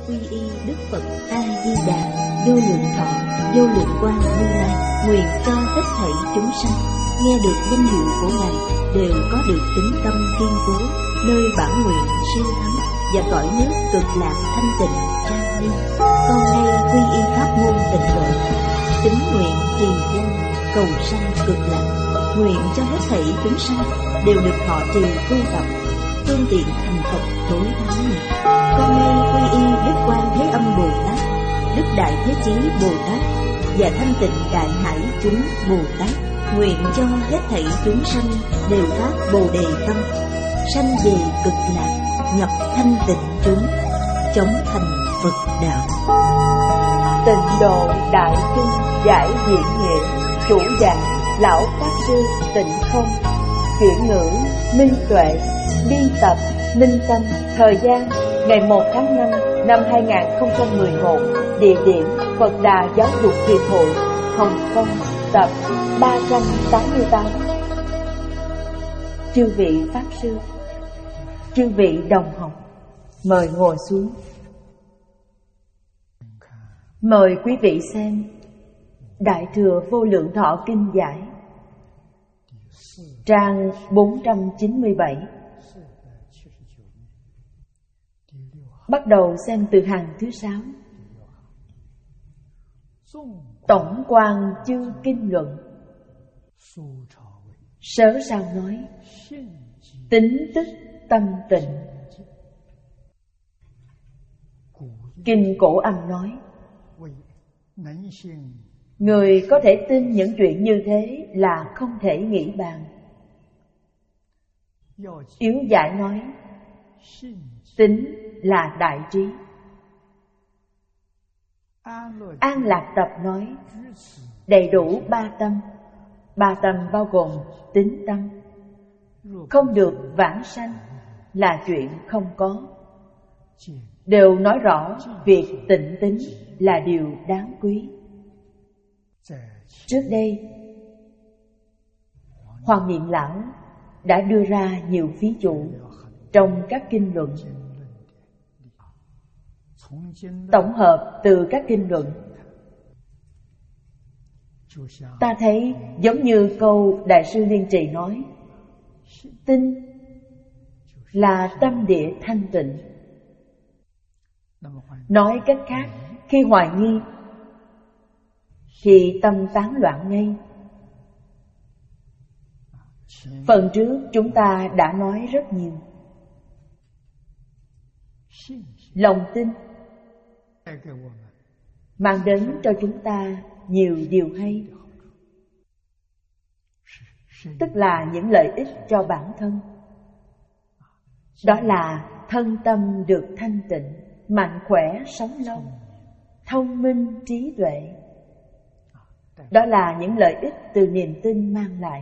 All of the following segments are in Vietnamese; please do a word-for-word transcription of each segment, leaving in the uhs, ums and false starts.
quy y Đức Phật A Di Đà, vô lượng thọ, vô lượng quang Như Lai, nguyện cho hết thảy chúng sanh nghe được danh hiệu của Ngài đều có được tính tâm kiên cố, nơi bản nguyện siêu thắng và cõi nước cực lạc thanh tịnh trang nghiêm. Con nay quy y pháp môn tịnh độ, tín nguyện trì danh cầu sanh cực lạc, nguyện cho hết thảy chúng sanh đều được thọ trì tu tập, phương tiện thành Phật tối thắng này. Con nay quy y Đức Quan Thế Âm Bồ Tát, Đức Đại Thế Chí Bồ Tát và Thanh Tịnh Đại Hải chúng Bồ Tát, nguyện cho hết thảy chúng sanh đều phát Bồ Đề tâm, sanh về cực lạc, nhập thanh tịnh chúng, chống thành Phật đạo. Tịnh độ đại kinh giải diễn nghĩa, chủ giảng lão pháp sư Tịnh Không, chuyển ngữ Minh Tuệ, biên tập Minh Tâm. Thời gian ngày một tháng năm năm hai nghìn không trăm mười một, địa điểm Phật Đà Giáo dục Hiệp hội, Hồng Kông, tập ba trăm tám mươi tám. Chư vị pháp sư, chư vị đồng học, mời ngồi xuống. Mời quý vị xem Đại Thừa Vô Lượng Thọ Kinh Giải, trang bốn trăm chín mươi bảy. Bắt đầu xem từ hàng thứ sáu. Tổng quan chư kinh luận. Sớ sao nói, tính tức tâm tịnh. Kinh Cổ Âm nói, người có thể tin những chuyện như thế là không thể nghĩ bàn. Yếu giải nói, tính là đại trí. An Lạc Tập nói, đầy đủ ba tâm. Ba tâm bao gồm tính tâm. Không được vãng sanh là chuyện không có. Đều nói rõ việc tịnh tính là điều đáng quý. Trước đây, Hoàng Niệm Lão đã đưa ra nhiều ví dụ trong các kinh luận. Tổng hợp từ các kinh luận, ta thấy giống như câu Đại sư Liên Trì nói, tinh là tâm địa thanh tịnh. Nói cách khác, khi hoài nghi thì tâm tán loạn ngay. Phần trước chúng ta đã nói rất nhiều. Lòng tin mang đến cho chúng ta nhiều điều hay, tức là những lợi ích cho bản thân. Đó là thân tâm được thanh tịnh, mạnh khỏe sống lâu, thông minh trí tuệ. Đó là những lợi ích từ niềm tin mang lại.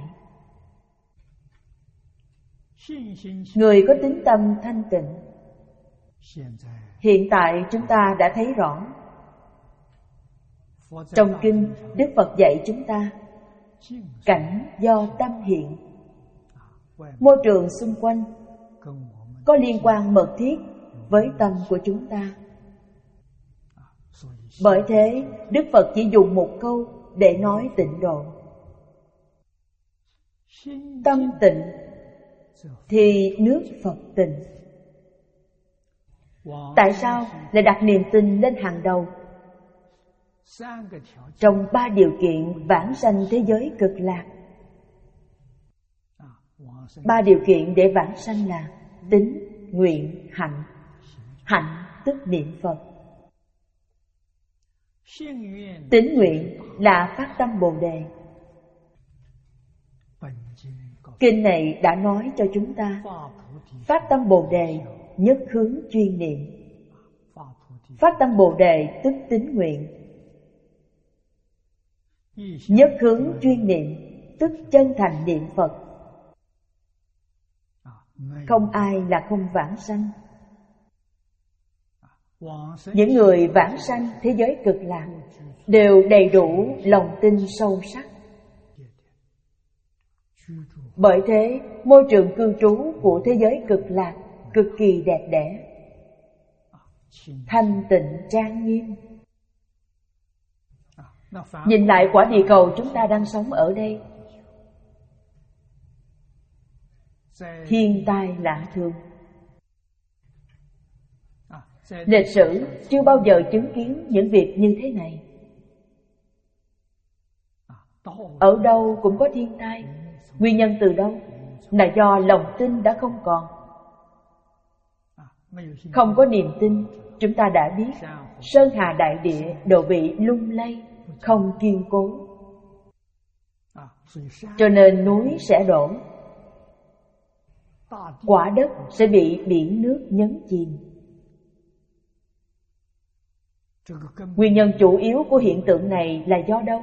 Người có tín tâm thanh tịnh, hiện tại chúng ta đã thấy rõ. Trong kinh, Đức Phật dạy chúng ta cảnh do tâm hiện. Môi trường xung quanh có liên quan mật thiết với tâm của chúng ta. Bởi thế, Đức Phật chỉ dùng một câu để nói tịnh độ. Tâm tịnh thì nước Phật tịnh. Tại sao lại đặt niềm tin lên hàng đầu? Trong ba điều kiện vãng sanh thế giới cực lạc, ba điều kiện để vãng sanh là tín, nguyện, hạnh. Hạnh tức niệm Phật. Tín nguyện là phát tâm Bồ Đề. Kinh này đã nói cho chúng ta, phát tâm Bồ Đề nhất hướng chuyên niệm. Phát tâm Bồ Đề tức tín nguyện. Nhất hướng chuyên niệm tức chân thành niệm Phật. Không ai là không vãng sanh. Những người vãng sanh thế giới cực lạc đều đầy đủ lòng tin sâu sắc. Bởi thế, môi trường cư trú của thế giới cực lạc cực kỳ đẹp đẽ. thanh tịnh trang nghiêm. Nhìn lại quả địa cầu chúng ta đang sống ở đây, thiên tai lạ thường. Lịch sử chưa bao giờ chứng kiến những việc như thế này. Ở đâu cũng có thiên tai. Nguyên nhân từ đâu? Là do lòng tin đã không còn. Không có niềm tin, chúng ta đã biết sơn hà đại địa đều bị lung lay, không kiên cố. Cho nên núi sẽ đổ, quả đất sẽ bị biển nước nhấn chìm. Nguyên nhân chủ yếu của hiện tượng này là do đâu?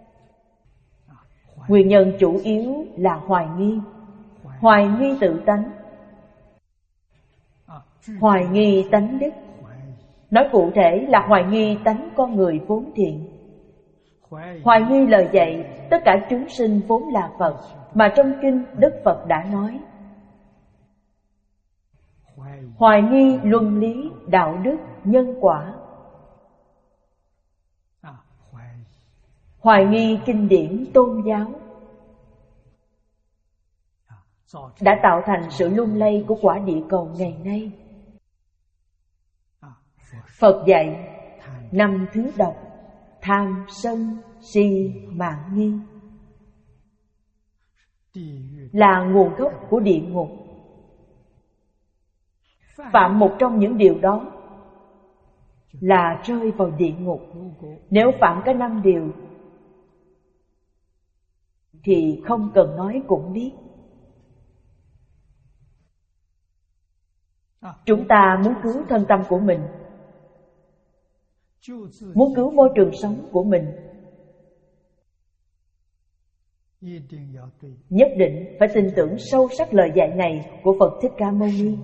Nguyên nhân chủ yếu là hoài nghi. Hoài nghi tự tánh, hoài nghi tánh đức. Nói cụ thể là hoài nghi tánh con người vốn thiện. Hoài nghi lời dạy tất cả chúng sinh vốn là Phật, mà trong kinh Đức Phật đã nói. Hoài nghi luân lý, đạo đức, nhân quả. Hoài nghi kinh điển tôn giáo đã tạo thành sự lung lay của quả địa cầu ngày nay. Phật dạy năm thứ độc: tham, sân, si, mạn nghi là nguồn gốc của địa ngục. Phạm một trong những điều đó là rơi vào địa ngục. Nếu phạm cả năm điều thì không cần nói cũng biết. Chúng ta muốn cứu thân tâm của mình, muốn cứu môi trường sống của mình, nhất định phải tin tưởng sâu sắc lời dạy này của Phật Thích Ca Mâu Ni.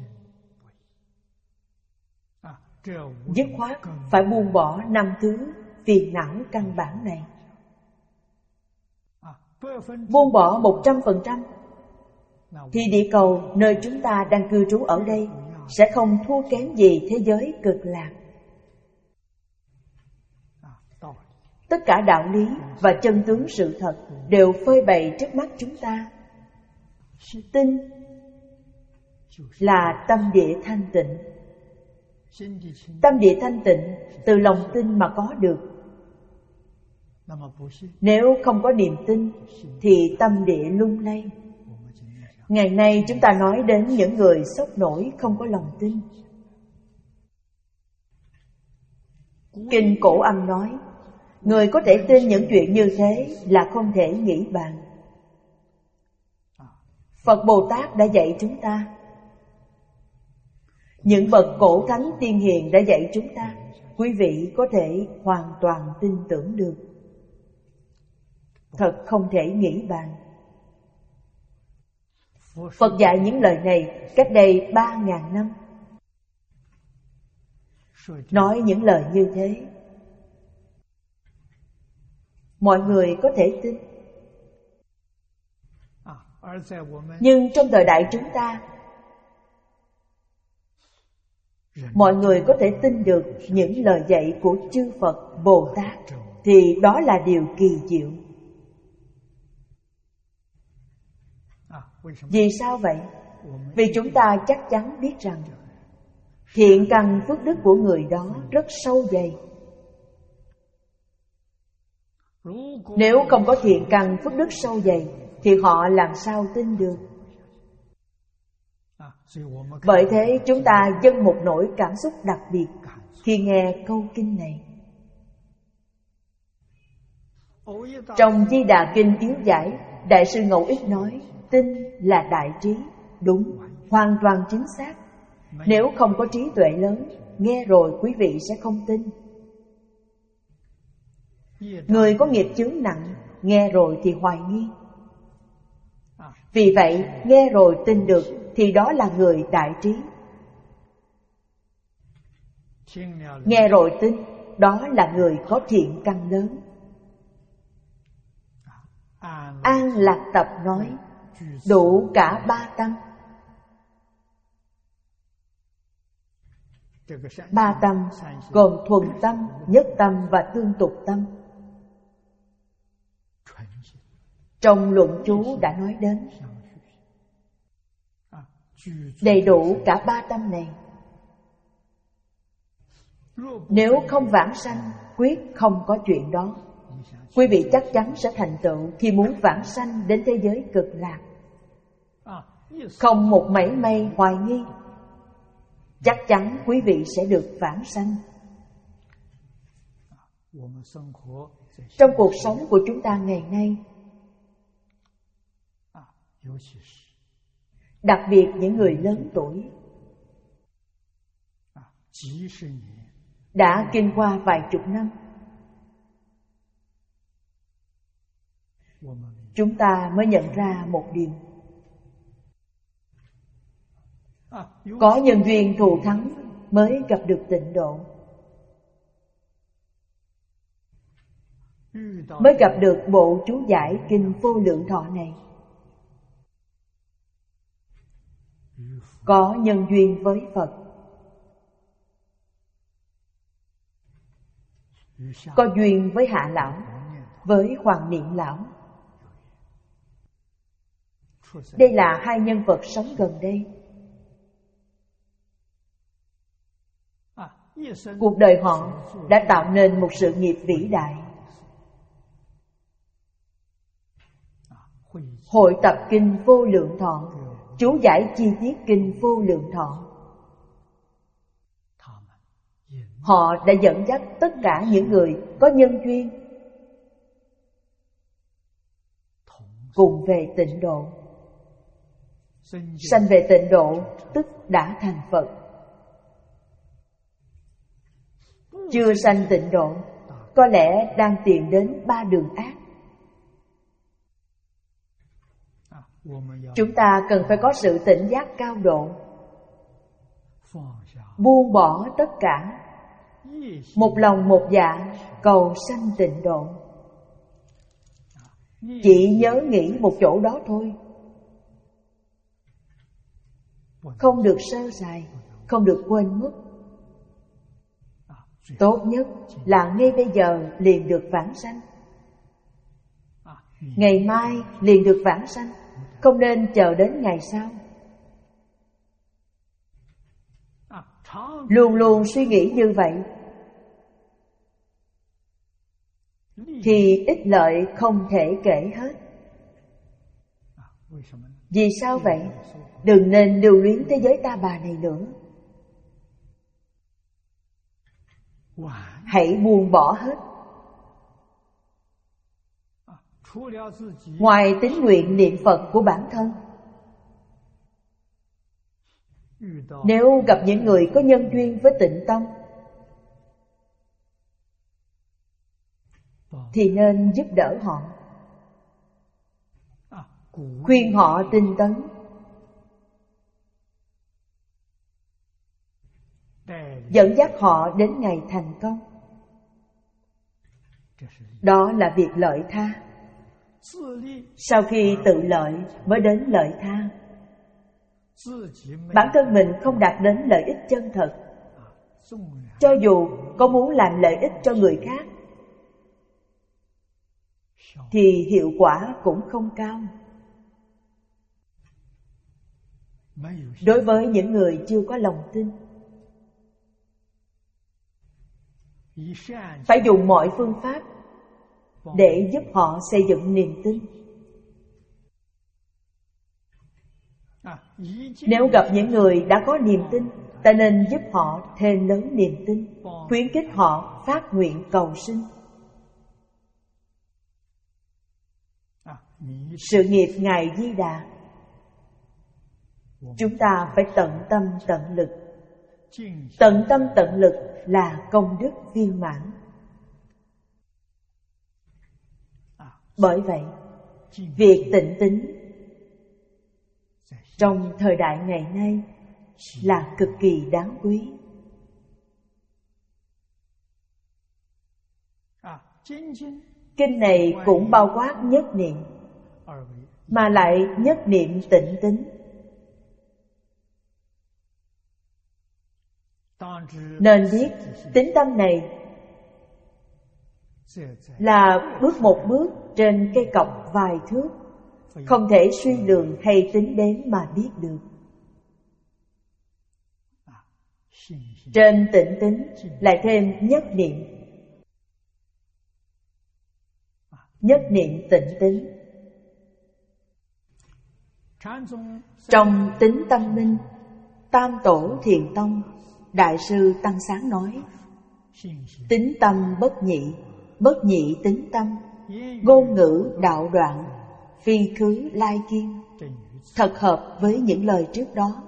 Dứt khoát phải buông bỏ năm thứ phiền não căn bản này. Buông bỏ một trăm phần trăm thì địa cầu nơi chúng ta đang cư trú ở đây sẽ không thua kém gì thế giới cực lạc. Tất cả đạo lý và chân tướng sự thật đều phơi bày trước mắt chúng ta. Tin là tâm địa thanh tịnh. Tâm địa thanh tịnh từ lòng tin mà có được. Nếu không có niềm tin thì tâm địa lung lay. Ngày nay chúng ta nói đến những người sốc nổi không có lòng tin. Kinh Cổ Âm nói, người có thể tin những chuyện như thế là không thể nghĩ bàn. Phật Bồ Tát đã dạy chúng ta, những bậc cổ thánh tiên hiền đã dạy chúng ta, quý vị có thể hoàn toàn tin tưởng được. Thật không thể nghĩ bàn. Phật dạy những lời này cách đây ba ngàn năm. Nói những lời như thế, mọi người có thể tin. Nhưng trong thời đại chúng ta, mọi người có thể tin được những lời dạy của chư Phật, Bồ Tát, thì đó là điều kỳ diệu. Vì sao vậy? Vì chúng ta chắc chắn biết rằng thiện căn phước đức của người đó rất sâu dày. Nếu không có thiện căn phước đức sâu dày thì họ làm sao tin được? Bởi thế chúng ta dâng một nỗi cảm xúc đặc biệt khi nghe câu kinh này. Trong Di Đà Kinh Yếu Giải, Đại sư Ngẫu Ích nói, tin là đại trí. Đúng, hoàn toàn chính xác. Nếu không có trí tuệ lớn, nghe rồi quý vị sẽ không tin. Người có nghiệp chướng nặng, nghe rồi thì hoài nghi. Vì vậy, nghe rồi tin được thì đó là người đại trí. Nghe rồi tin, đó là người có thiện căn lớn. An Lạc Tập nói, đủ cả ba tâm. Ba tâm gồm thuần tâm, nhất tâm và tương tục tâm. Trong luận chú đã nói đến đầy đủ cả ba tâm này. Nếu không vãng sanh, quyết không có chuyện đó. Quý vị chắc chắn sẽ thành tựu khi muốn vãng sanh đến thế giới cực lạc. Không một mảy may hoài nghi, chắc chắn quý vị sẽ được vãng sanh. Trong cuộc sống của chúng ta ngày nay, đặc biệt những người lớn tuổi, đã kinh qua vài chục năm, chúng ta mới nhận ra một điều: có nhân duyên thù thắng mới gặp được tịnh độ, mới gặp được bộ chú giải Kinh Vô Lượng Thọ này. Có nhân duyên với Phật, có duyên với Hạ Lão, với Hoàng Niệm Lão. Đây là hai nhân vật sống gần đây. Cuộc đời họ đã tạo nên một sự nghiệp vĩ đại. Hội tập Kinh Vô Lượng Thọ, chú giải chi tiết Kinh Vô Lượng Thọ. Họ đã dẫn dắt tất cả những người có nhân duyên cùng về tịnh độ. Sanh về tịnh độ tức đã thành Phật. Chưa sanh tịnh độ, có lẽ đang tìm đến ba đường ác. Chúng ta cần phải có sự tỉnh giác cao độ, buông bỏ tất cả, một lòng một dạ cầu sanh tịnh độ. Chỉ nhớ nghĩ một chỗ đó thôi, không được sơ sài, không được quên mất. Tốt nhất là ngay bây giờ liền được vãng sanh, ngày mai liền được vãng sanh, không nên chờ đến ngày sau. Luôn luôn suy nghĩ như vậy thì ích lợi không thể kể hết. Vì sao vậy? Đừng nên lưu luyến thế giới ta bà này nữa. Hãy buông bỏ hết. Ngoài tín nguyện niệm Phật của bản thân, nếu gặp những người có nhân duyên với tịnh tâm thì nên giúp đỡ họ, khuyên họ tinh tấn, dẫn dắt họ đến ngày thành công. Đó là việc lợi tha. Sau khi tự lợi mới đến lợi tha. Bản thân mình không đạt đến lợi ích chân thật, cho dù có muốn làm lợi ích cho người khác thì hiệu quả cũng không cao. Đối với những người chưa có lòng tin, phải dùng mọi phương pháp để giúp họ xây dựng niềm tin. Nếu gặp những người đã có niềm tin, ta nên giúp họ thêm lớn niềm tin, khuyến khích họ phát nguyện cầu sinh. Sự nghiệp Ngài Di Đà, chúng ta phải tận tâm tận lực. Tận tâm tận lực là công đức viên mãn. Bởi vậy, việc tịnh tín trong thời đại ngày nay là cực kỳ đáng quý. Kinh này cũng bao quát nhất niệm, mà lại nhất niệm tịnh tín. Nên biết tính tâm này là bước một bước trên cây cọc vài thước, không thể suy lường hay tính đếm mà biết được. Trên tịnh tính lại thêm nhất niệm. Nhất niệm tịnh tính. Trong tính tâm minh, Tam Tổ Thiền Tông Đại sư Tăng Sáng nói: tính tâm bất nhị, bất nhị tính tâm, ngôn ngữ đạo đoạn, phi khứ lai kiên. Thật hợp với những lời trước đó.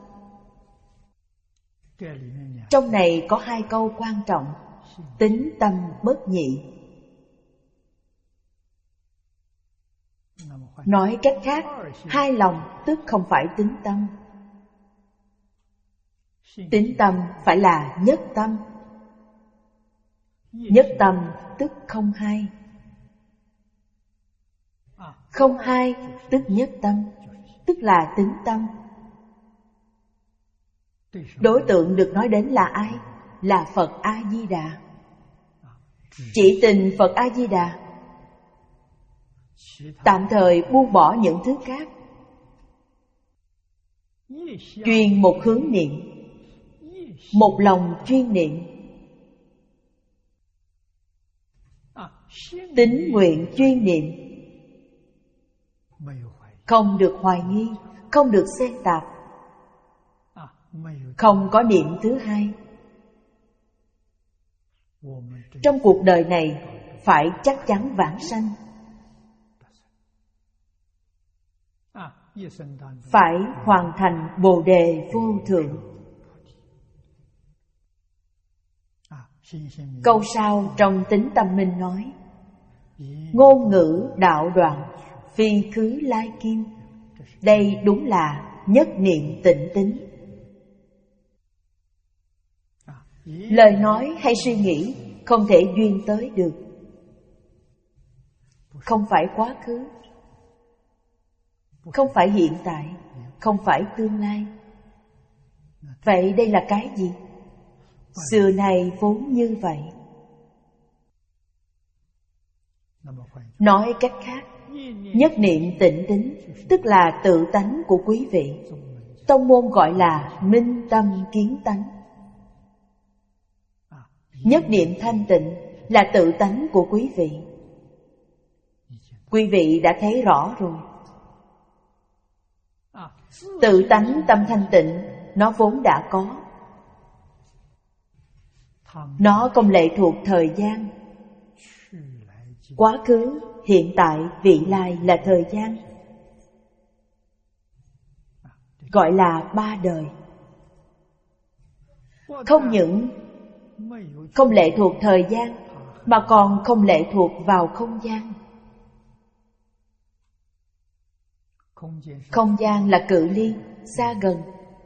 Trong này có hai câu quan trọng: tính tâm bất nhị. Nói cách khác, hai lòng tức không phải tính tâm. Tính tâm phải là nhất tâm. Nhất tâm tức không hai. Không hai tức nhất tâm, tức là tính tâm. Đối tượng được nói đến là ai? Là Phật A-di-đà. Chỉ tình Phật A-di-đà, tạm thời buông bỏ những thứ khác, chuyên một hướng niệm, một lòng chuyên niệm, tín nguyện chuyên niệm, không được hoài nghi, không được xen tạp, không có niệm thứ hai. Trong cuộc đời này phải chắc chắn vãng sanh, phải hoàn thành Bồ Đề vô thượng. Câu sau trong tính tâm minh nói: ngôn ngữ đạo đoạn, phi khứ lai kim. Đây đúng là nhất niệm tịnh tính. Lời nói hay suy nghĩ không thể duyên tới được. Không phải quá khứ, không phải hiện tại, không phải tương lai. Vậy đây là cái gì? Xưa nay vốn như vậy. Nói cách khác, nhất niệm tịnh tính tức là tự tánh của quý vị. Tông môn gọi là minh tâm kiến tánh. Nhất niệm thanh tịnh là tự tánh của quý vị. Quý vị đã thấy rõ rồi. Tự tánh tâm thanh tịnh nó vốn đã có. Nó không lệ thuộc thời gian. Quá khứ, hiện tại, vị lai là thời gian. Gọi là ba đời. Không những không lệ thuộc thời gian, mà còn không lệ thuộc vào không gian. Không gian là cự ly, xa gần.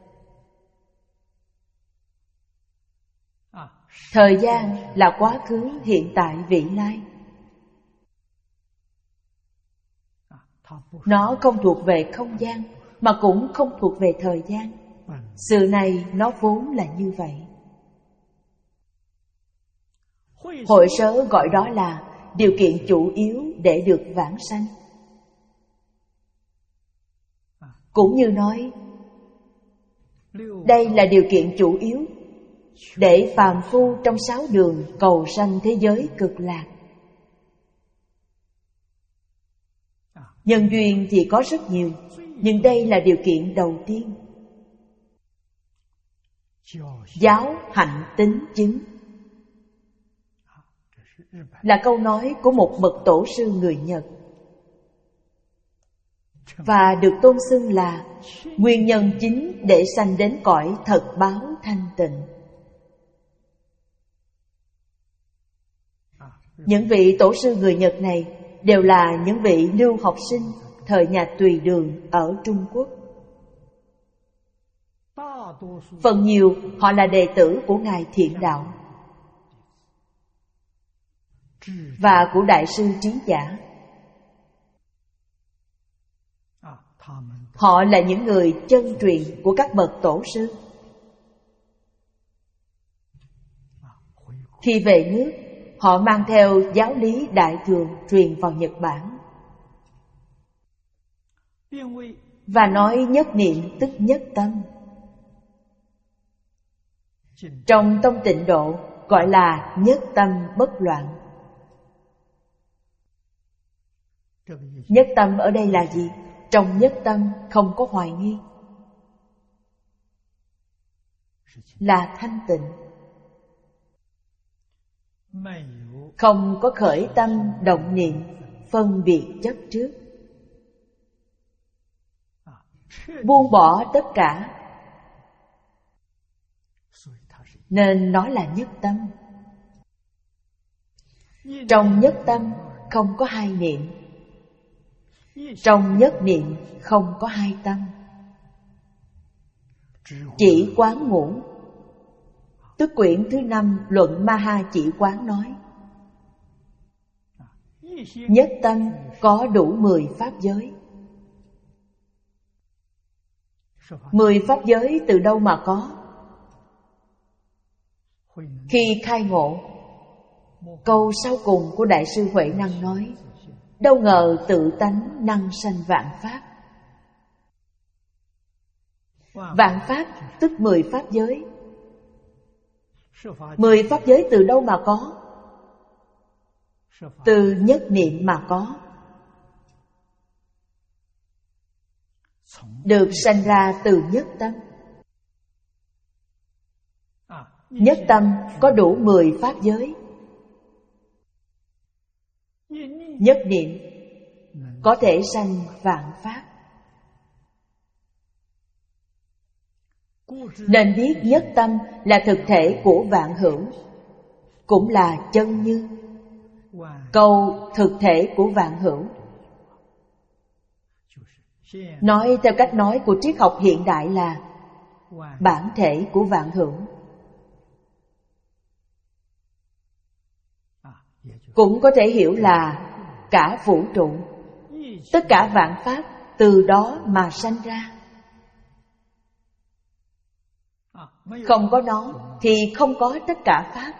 Thời gian là quá khứ, hiện tại, vị lai. Nó không thuộc về không gian, mà cũng không thuộc về thời gian. Sự này nó vốn là như vậy. Hội sớ gọi đó là điều kiện chủ yếu để được vãng sanh. Cũng như nói, đây là điều kiện chủ yếu để phàm phu trong sáu đường cầu sanh thế giới cực lạc. Nhân duyên thì có rất nhiều, nhưng đây là điều kiện đầu tiên. Giáo hạnh tín chứng là câu nói của một bậc tổ sư người Nhật, và được tôn xưng là nguyên nhân chính để sanh đến cõi thật báo thanh tịnh. Những vị tổ sư người Nhật này đều là những vị lưu học sinh thời nhà Tùy Đường ở Trung Quốc. Phần nhiều họ là đệ tử của Ngài Thiện Đạo và của Đại sư Trí Giả. Họ là những người chân truyền của các bậc tổ sư. Khi về nước, họ mang theo giáo lý Đại Thừa truyền vào Nhật Bản và nói nhất niệm tức nhất tâm. Trong tông Tịnh Độ gọi là nhất tâm bất loạn. Nhất tâm ở đây là gì? Trong nhất tâm không có hoài nghi, là thanh tịnh, không có khởi tâm động niệm phân biệt chấp trước, buông bỏ tất cả, nên nó là nhất tâm. Trong nhất tâm không có hai niệm, trong nhất niệm không có hai tâm, chỉ quán ngũ. Tức quyển thứ năm luận Ma Ha Chỉ Quán nói, nhất tâm có đủ mười pháp giới. Mười pháp giới từ đâu mà có? Khi khai ngộ, câu sau cùng của Đại sư Huệ Năng nói, đâu ngờ tự tánh năng sanh vạn pháp. Vạn pháp tức mười pháp giới. Mười pháp giới từ đâu mà có? Từ nhất niệm mà có. Được sanh ra từ nhất tâm. Nhất tâm có đủ mười pháp giới. Nhất niệm có thể sanh vạn pháp. Nên biết nhất tâm là thực thể của vạn hữu, cũng là chân như. Câu thực thể của vạn hữu nói theo cách nói của triết học hiện đại là bản thể của vạn hữu. Cũng có thể hiểu là cả vũ trụ, tất cả vạn pháp từ đó mà sanh ra. Không có nó thì không có tất cả pháp.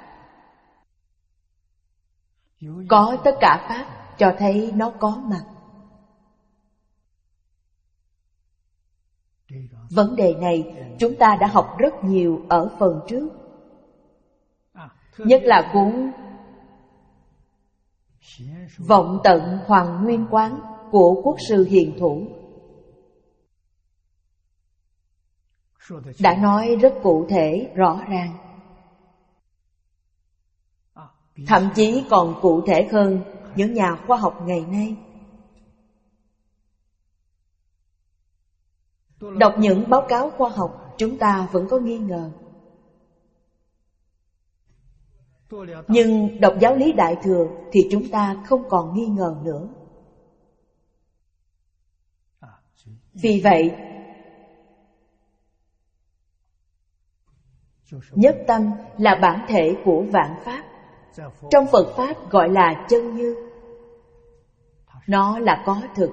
Có tất cả pháp cho thấy nó có mặt. Vấn đề này chúng ta đã học rất nhiều ở phần trước, nhất là cuốn Vọng Tận Hoàng Nguyên Quán của Quốc sư Hiền Thủ đã nói rất cụ thể, rõ ràng, thậm chí còn cụ thể hơn những nhà khoa học ngày nay. Đọc những báo cáo khoa học, chúng ta vẫn có nghi ngờ. Nhưng đọc giáo lý Đại Thừa thì chúng ta không còn nghi ngờ nữa. Vì vậy, nhất tâm là bản thể của vạn pháp. Trong Phật Pháp gọi là chân như. Nó là có thực,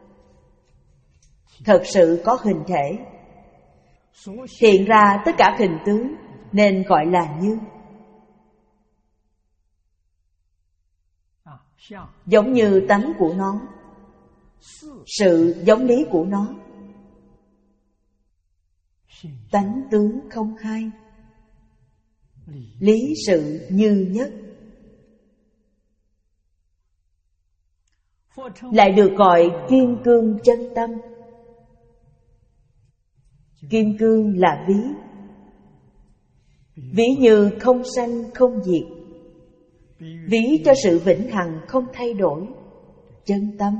thật sự có hình thể, hiện ra tất cả hình tướng, nên gọi là như. Giống như tánh của nó, sự giống lý của nó, tánh tướng không hai, lý sự như nhất. Lại được gọi kim cương chân tâm. Kim cương là ví, ví như không sanh không diệt, ví cho sự vĩnh hằng không thay đổi. Chân tâm,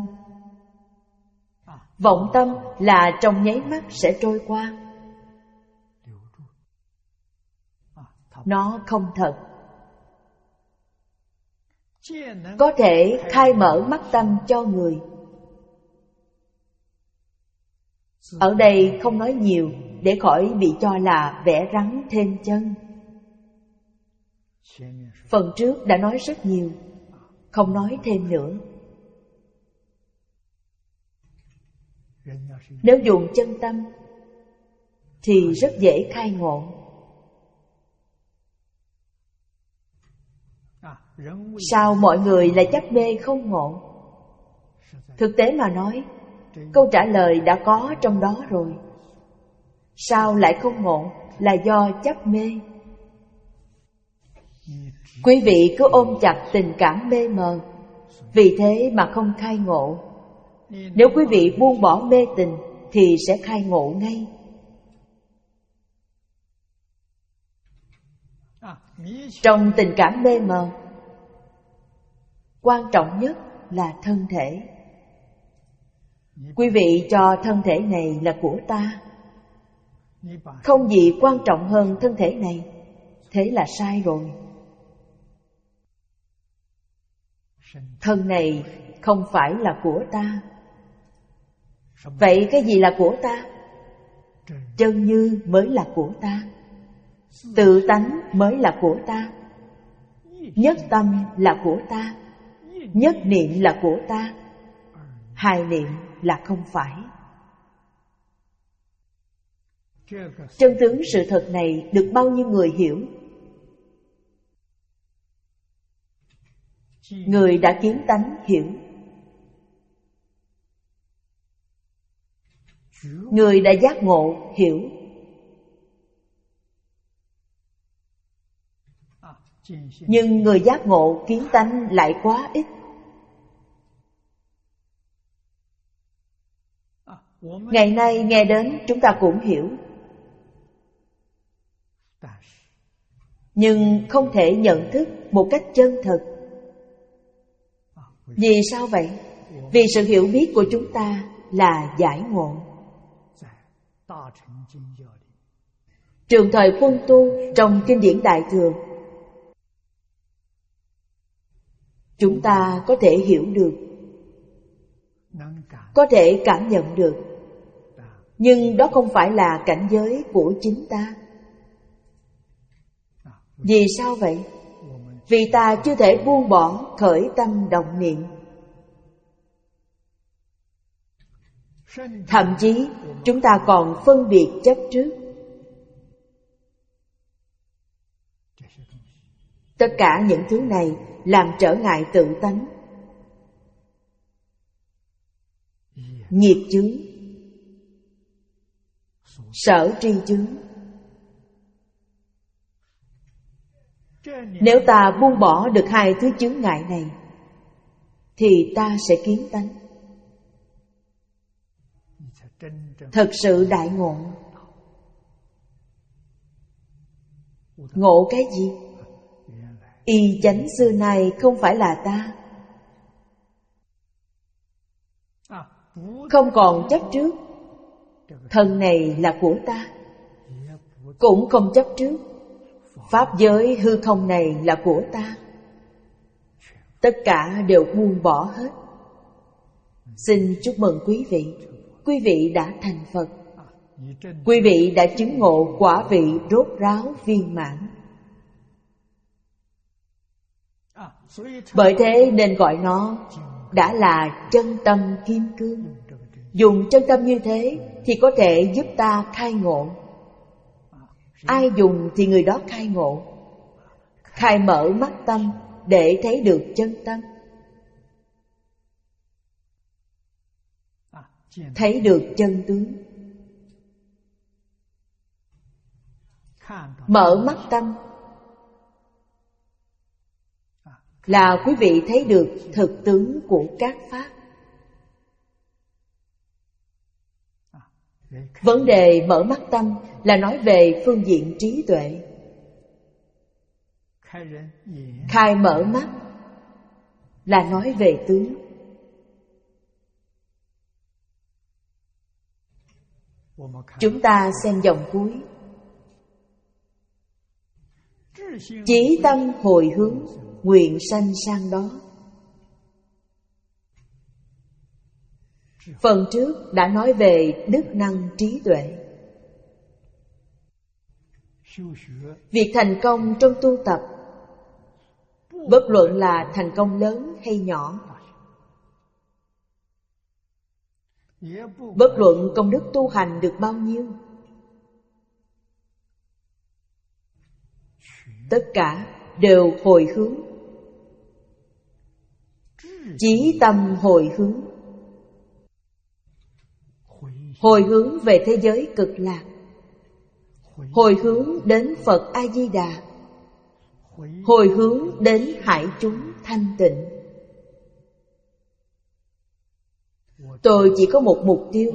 vọng tâm là trong nháy mắt sẽ trôi qua. Nó không thật, có thể khai mở mắt tâm cho người. Ở đây không nói nhiều để khỏi bị cho là vẽ rắn thêm chân. Phần trước đã nói rất nhiều, không nói thêm nữa. Nếu dùng chân tâm thì rất dễ khai ngộ. Sao mọi người lại chấp mê không ngộ? Thực tế mà nói, câu trả lời đã có trong đó rồi. Sao lại không ngộ? Là do chấp mê. Quý vị cứ ôm chặt tình cảm mê mờ, vì thế mà không khai ngộ. Nếu quý vị buông bỏ mê tình thì sẽ khai ngộ ngay. Trong tình cảm mê mờ, quan trọng nhất là thân thể. Quý vị cho thân thể này là của ta, không gì quan trọng hơn thân thể này. Thế là sai rồi. Thân này không phải là của ta. Vậy cái gì là của ta? Chân như mới là của ta. Tự tánh mới là của ta. Nhất tâm là của ta. Nhất niệm là của ta. Hai niệm là không phải. Chân tướng sự thật này được bao nhiêu người hiểu? Người đã kiến tánh hiểu. Người đã giác ngộ hiểu. Nhưng người giác ngộ kiến tánh lại quá ít. Ngày nay nghe đến chúng ta cũng hiểu, nhưng không thể nhận thức một cách chân thật. Vì sao vậy? Vì sự hiểu biết của chúng ta là giải ngộ. Trường thời Quân Tu trong kinh điển Đại Thừa, chúng ta có thể hiểu được, có thể cảm nhận được, nhưng đó không phải là cảnh giới của chính ta. Vì sao vậy? Vì ta chưa thể buông bỏ khởi tâm động niệm. Thậm chí chúng ta còn phân biệt chấp trước. Tất cả những thứ này làm trở ngại tự tánh. Nghiệp chướng, sở tri chướng. Nếu ta buông bỏ được hai thứ chướng ngại này thì ta sẽ kiến tánh, thật sự đại ngộ. Ngộ cái gì? Y chánh xưa nay không phải là ta. Không còn chấp trước thân này là của ta, cũng không chấp trước pháp giới hư không này là của ta. Tất cả đều buông bỏ hết. Xin chúc mừng quý vị. Quý vị đã thành Phật. Quý vị đã chứng ngộ quả vị rốt ráo viên mãn. Bởi thế nên gọi nó đã là chân tâm kim cương. Dùng chân tâm như thế thì có thể giúp ta khai ngộ. Ai dùng thì người đó khai ngộ. Khai mở mắt tâm để thấy được chân tâm, thấy được chân tướng. Mở mắt tâm là quý vị thấy được thực tướng của các pháp. Vấn đề mở mắt tâm là nói về phương diện trí tuệ. Khai mở mắt là nói về tướng. Chúng ta xem dòng cuối. Chí tâm hồi hướng, nguyện sanh sang đó. Phần trước đã nói về đức năng trí tuệ. Việc thành công trong tu tập, bất luận là thành công lớn hay nhỏ, bất luận công đức tu hành được bao nhiêu, tất cả đều hồi hướng chí tâm hồi hướng. Hồi hướng về thế giới cực lạc, hồi hướng đến Phật A-di-đà, hồi hướng đến hải chúng thanh tịnh. Tôi chỉ có một mục tiêu,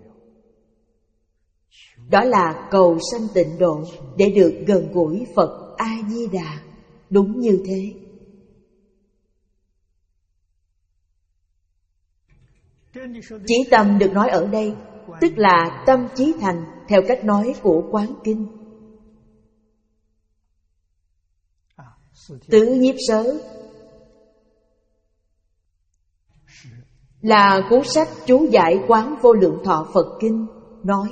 đó là cầu sanh tịnh độ để được gần gũi Phật A-di-đà. Đúng như thế. Chí tâm được nói ở đây tức là tâm chí thành theo cách nói của Quán Kinh. Tứ nhiếp sớ là cuốn sách chú giải Quán Vô Lượng Thọ Phật Kinh nói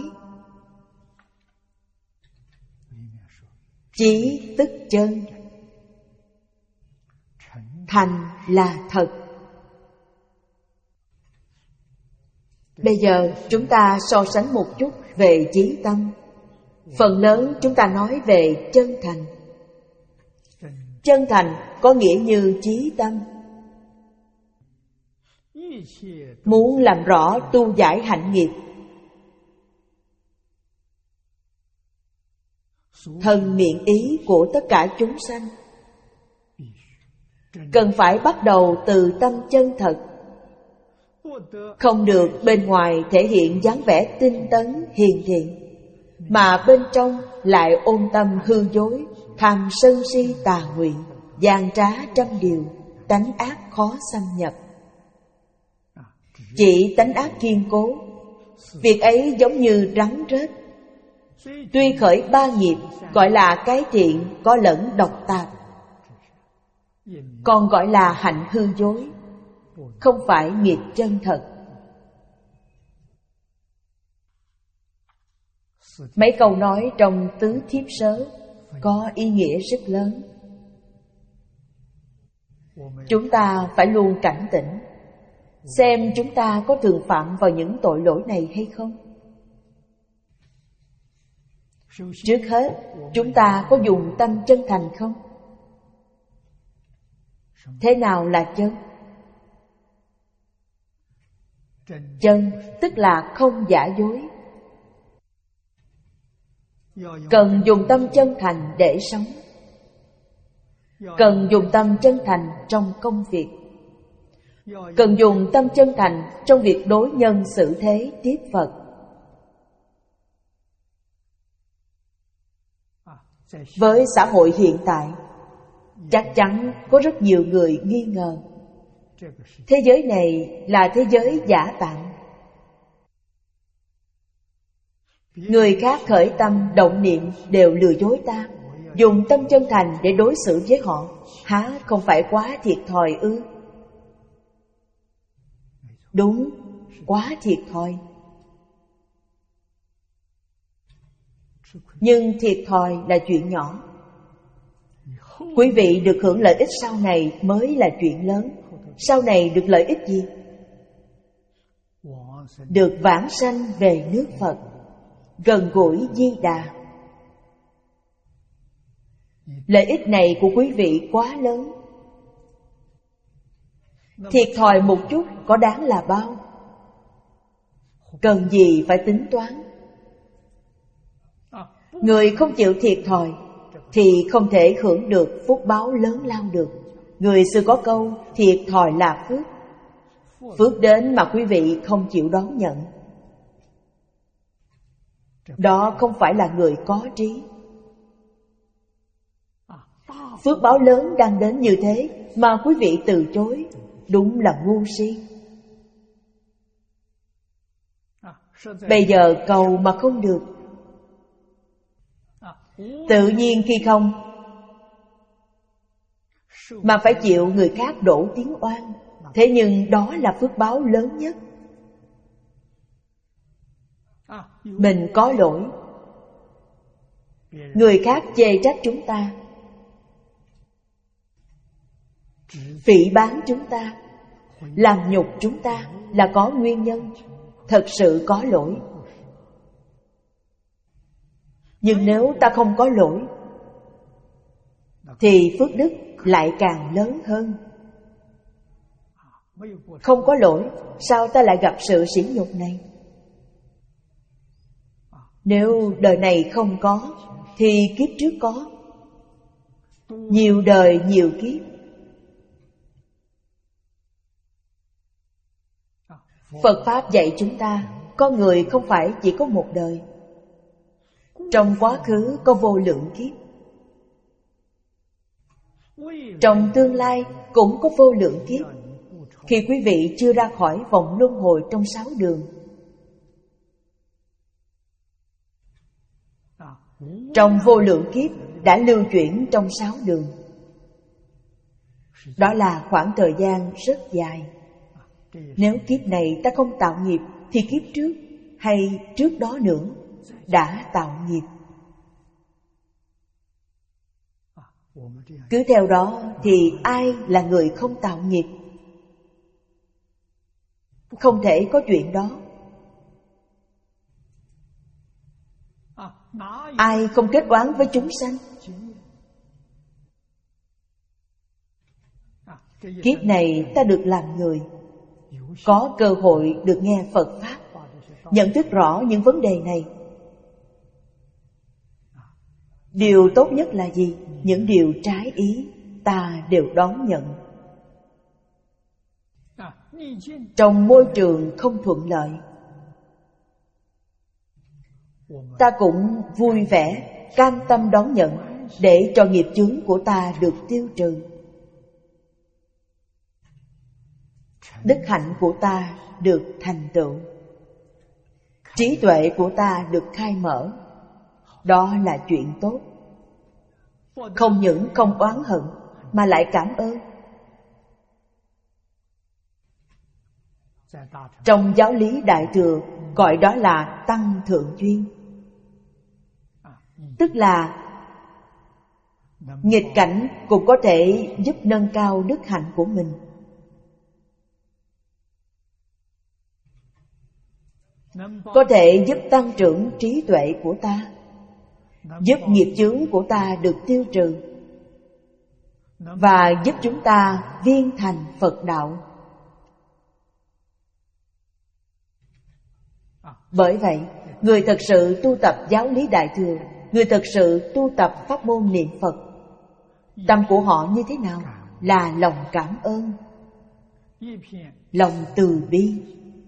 chí tức chân, thành là thật. Bây giờ chúng ta so sánh một chút về chí tâm. Phần lớn chúng ta nói về chân thành. Chân thành có nghĩa như chí tâm. Muốn làm rõ tu giải hạnh nghiệp, thân miệng ý của tất cả chúng sanh, cần phải bắt đầu từ tâm chân thật. Không được bên ngoài thể hiện dáng vẻ tinh tấn hiền thiện, mà bên trong lại ôm tâm hư dối, tham sân si tà nguyện, gian trá trăm điều, tánh ác khó xâm nhập. Chỉ tánh ác kiên cố, việc ấy giống như rắn rết. Tuy khởi ba nghiệp gọi là cái thiện có lẫn độc tạp, còn gọi là hạnh hư dối, không phải nghiệp chân thật. Mấy câu nói trong tứ thiếp sớ có ý nghĩa rất lớn. Chúng ta phải luôn cảnh tỉnh, xem chúng ta có thường phạm vào những tội lỗi này hay không. Trước hết, chúng ta có dùng tâm chân thành không? Thế nào là chân? Chân tức là không giả dối. Cần dùng tâm chân thành để sống. Cần dùng tâm chân thành trong công việc. Cần dùng tâm chân thành trong việc đối nhân xử thế tiếp Phật. Với xã hội hiện tại, chắc chắn có rất nhiều người nghi ngờ thế giới này là thế giới giả tạm. Người khác khởi tâm động niệm đều lừa dối ta. Dùng tâm chân thành để đối xử với họ, há không phải quá thiệt thòi ư? Đúng, quá thiệt thòi. Nhưng thiệt thòi là chuyện nhỏ. Quý vị được hưởng lợi ích sau này mới là chuyện lớn. Sau này được lợi ích gì? Được vãng sanh về nước Phật, gần gũi Di Đà. Lợi ích này của quý vị quá lớn. Thiệt thòi một chút có đáng là bao? Cần gì phải tính toán? Người không chịu thiệt thòi thì không thể hưởng được phúc báo lớn lao được. Người xưa có câu thiệt thòi là phước. Phước đến mà quý vị không chịu đón nhận, đó không phải là người có trí. Phước báo lớn đang đến như thế mà quý vị từ chối, đúng là ngu si. Bây giờ cầu mà không được, tự nhiên khi không mà phải chịu người khác đổ tiếng oan. Thế nhưng đó là phước báo lớn nhất. Mình có lỗi, người khác chê trách chúng ta, phỉ báng chúng ta, làm nhục chúng ta là có nguyên nhân, thật sự có lỗi. Nhưng nếu ta không có lỗi thì phước đức lại càng lớn hơn. Không có lỗi, sao ta lại gặp sự sỉ nhục này? Nếu đời này không có, thì kiếp trước có. Nhiều đời nhiều kiếp. Phật Pháp dạy chúng ta, con người không phải chỉ có một đời. Trong quá khứ có vô lượng kiếp. Trong tương lai cũng có vô lượng kiếp. Khi quý vị chưa ra khỏi vòng luân hồi trong sáu đường, trong vô lượng kiếp đã lưu chuyển trong sáu đường. Đó là khoảng thời gian rất dài. Nếu kiếp này ta không tạo nghiệp, thì kiếp trước hay trước đó nữa đã tạo nghiệp. Cứ theo đó thì ai là người không tạo nghiệp? Không thể có chuyện đó. Ai không kết oán với chúng sanh? Kiếp này ta được làm người, có cơ hội được nghe Phật Pháp, nhận thức rõ những vấn đề này. Điều tốt nhất là gì? Những điều trái ý ta đều đón nhận. Trong môi trường không thuận lợi, ta cũng vui vẻ, cam tâm đón nhận, để cho nghiệp chướng của ta được tiêu trừ, đức hạnh của ta được thành tựu, trí tuệ của ta được khai mở. Đó là chuyện tốt. Không những không oán hận, mà lại cảm ơn. Trong giáo lý Đại Thừa gọi đó là tăng thượng duyên. Tức là nghịch cảnh cũng có thể giúp nâng cao đức hạnh của mình. Có thể giúp tăng trưởng trí tuệ của ta, giúp nghiệp chướng của ta được tiêu trừ, và giúp chúng ta viên thành Phật đạo. Bởi vậy, người thật sự tu tập giáo lý Đại Thừa, người thật sự tu tập pháp môn niệm Phật, tâm của họ như thế nào? Là lòng cảm ơn, lòng từ bi.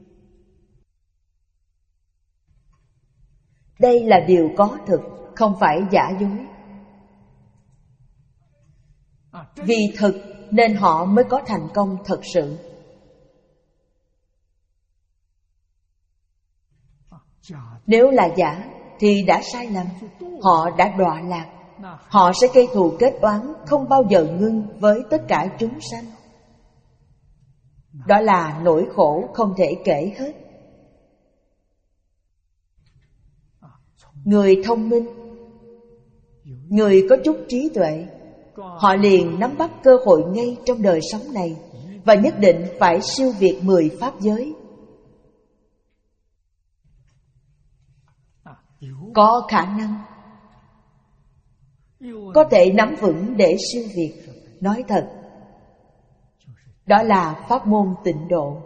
Đây là điều có thực, không phải giả dối. Vì thực nên họ mới có thành công thật sự. Nếu là giả thì đã sai lầm, họ đã đọa lạc. Họ sẽ gây thù kết oán, không bao giờ ngưng với tất cả chúng sanh. Đó là nỗi khổ không thể kể hết. Người thông minh, người có chút trí tuệ, họ liền nắm bắt cơ hội ngay trong đời sống này, và nhất định phải siêu việt mười pháp giới. Có khả năng, có thể nắm vững để siêu việt. Nói thật, đó là pháp môn tịnh độ.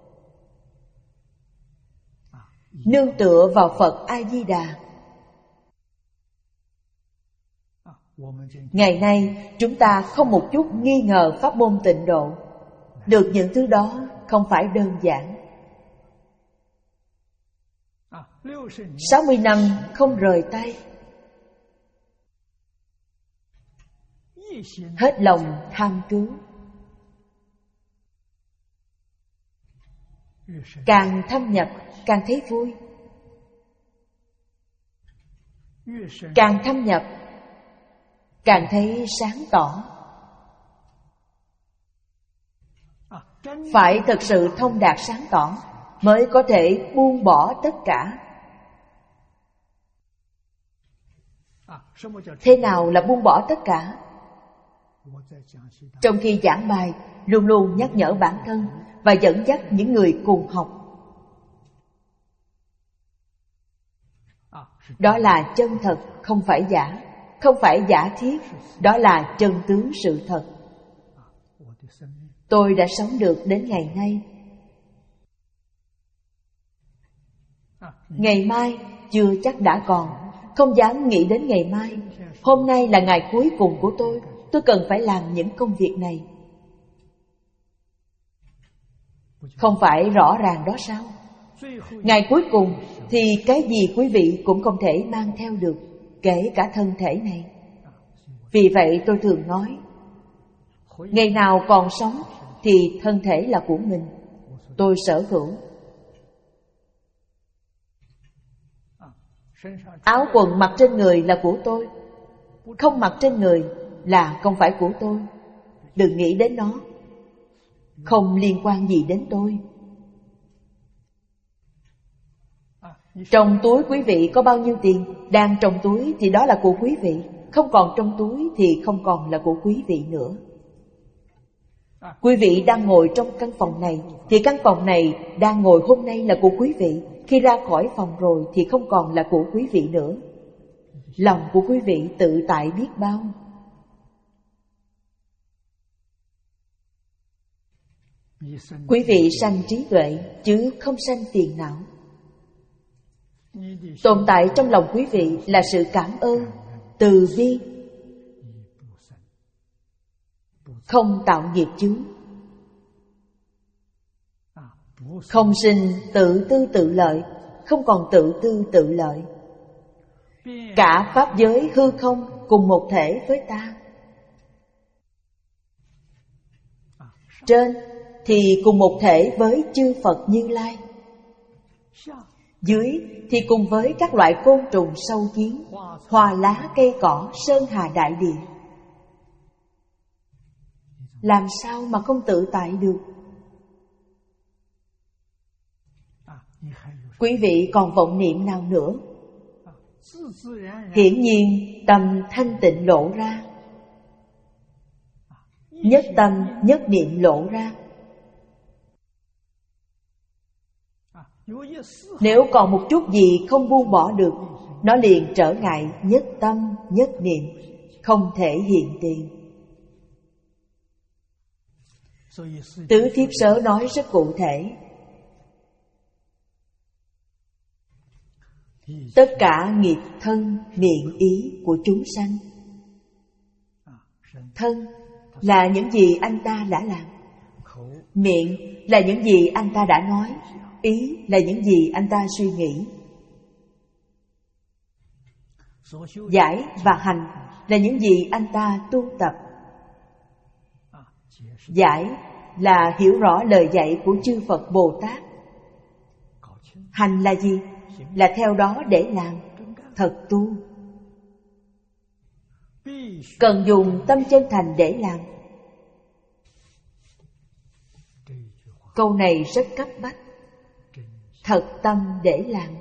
Nương tựa vào Phật A-di-đà. Ngày nay chúng ta không một chút nghi ngờ pháp môn tịnh độ. Được những thứ đó không phải đơn giản. Sáu mươi năm không rời tay, hết lòng tham cứu. Càng thâm nhập càng thấy vui, càng thâm nhập càng thấy sáng tỏ. Phải thật sự thông đạt sáng tỏ mới có thể buông bỏ tất cả. Thế nào là buông bỏ tất cả? Trong khi giảng bài, luôn luôn nhắc nhở bản thân và dẫn dắt những người cùng học. Đó là chân thật, không phải giả, không phải giả thiết. Đó là chân tướng sự thật. tôi đã sống được đến ngày nay. Ngày mai chưa chắc đã còn, không dám nghĩ đến ngày mai. Hôm nay là ngày cuối cùng của tôi, tôi cần phải làm những công việc này. Không phải rõ ràng đó sao? Ngày cuối cùng thì cái gì quý vị cũng không thể mang theo được, kể cả thân thể này. Vì vậy tôi thường nói, ngày nào còn sống thì thân thể là của mình, tôi sở hữu. Áo quần mặc trên người là của tôi, không mặc trên người là không phải của tôi. Đừng nghĩ đến nó, không liên quan gì đến tôi. Trong túi quý vị có bao nhiêu tiền, đang trong túi thì đó là của quý vị, không còn trong túi thì không còn là của quý vị nữa. Quý vị đang ngồi trong căn phòng này thì căn phòng này đang ngồi hôm nay là của quý vị. Khi ra khỏi phòng rồi thì không còn là của quý vị nữa. Lòng của quý vị tự tại biết bao. Quý vị sanh trí tuệ chứ không sanh phiền não. Tồn tại trong lòng quý vị là sự cảm ơn, từ bi, không tạo nghiệp chướng, không sinh tự tư tự lợi, không còn tự tư tự lợi. Cả pháp giới hư không cùng một thể với ta. Trên thì cùng một thể với chư Phật Như Lai, dưới thì cùng với các loại côn trùng sâu kiến, hoa lá cây cỏ, sơn hà đại địa. Làm sao mà không tự tại được? Quý vị còn vọng niệm nào nữa? Hiển nhiên tâm thanh tịnh lộ ra, nhất tâm nhất niệm lộ ra. Nếu còn một chút gì không buông bỏ được, nó liền trở ngại nhất tâm nhất niệm, không thể hiện tiền. Tứ Thiếp Sớ nói rất cụ thể. Tất cả nghiệp thân, miệng, ý của chúng sanh. Thân là những gì anh ta đã làm, miệng là những gì anh ta đã nói, ý là những gì anh ta suy nghĩ. Giải và hành là những gì anh ta tu tập. Giải là hiểu rõ lời dạy của chư Phật Bồ Tát. Hành là gì? Là theo đó để làm, thật tu. Cần dùng tâm chân thành để làm. Câu này rất cấp bách. Thật tâm để làm.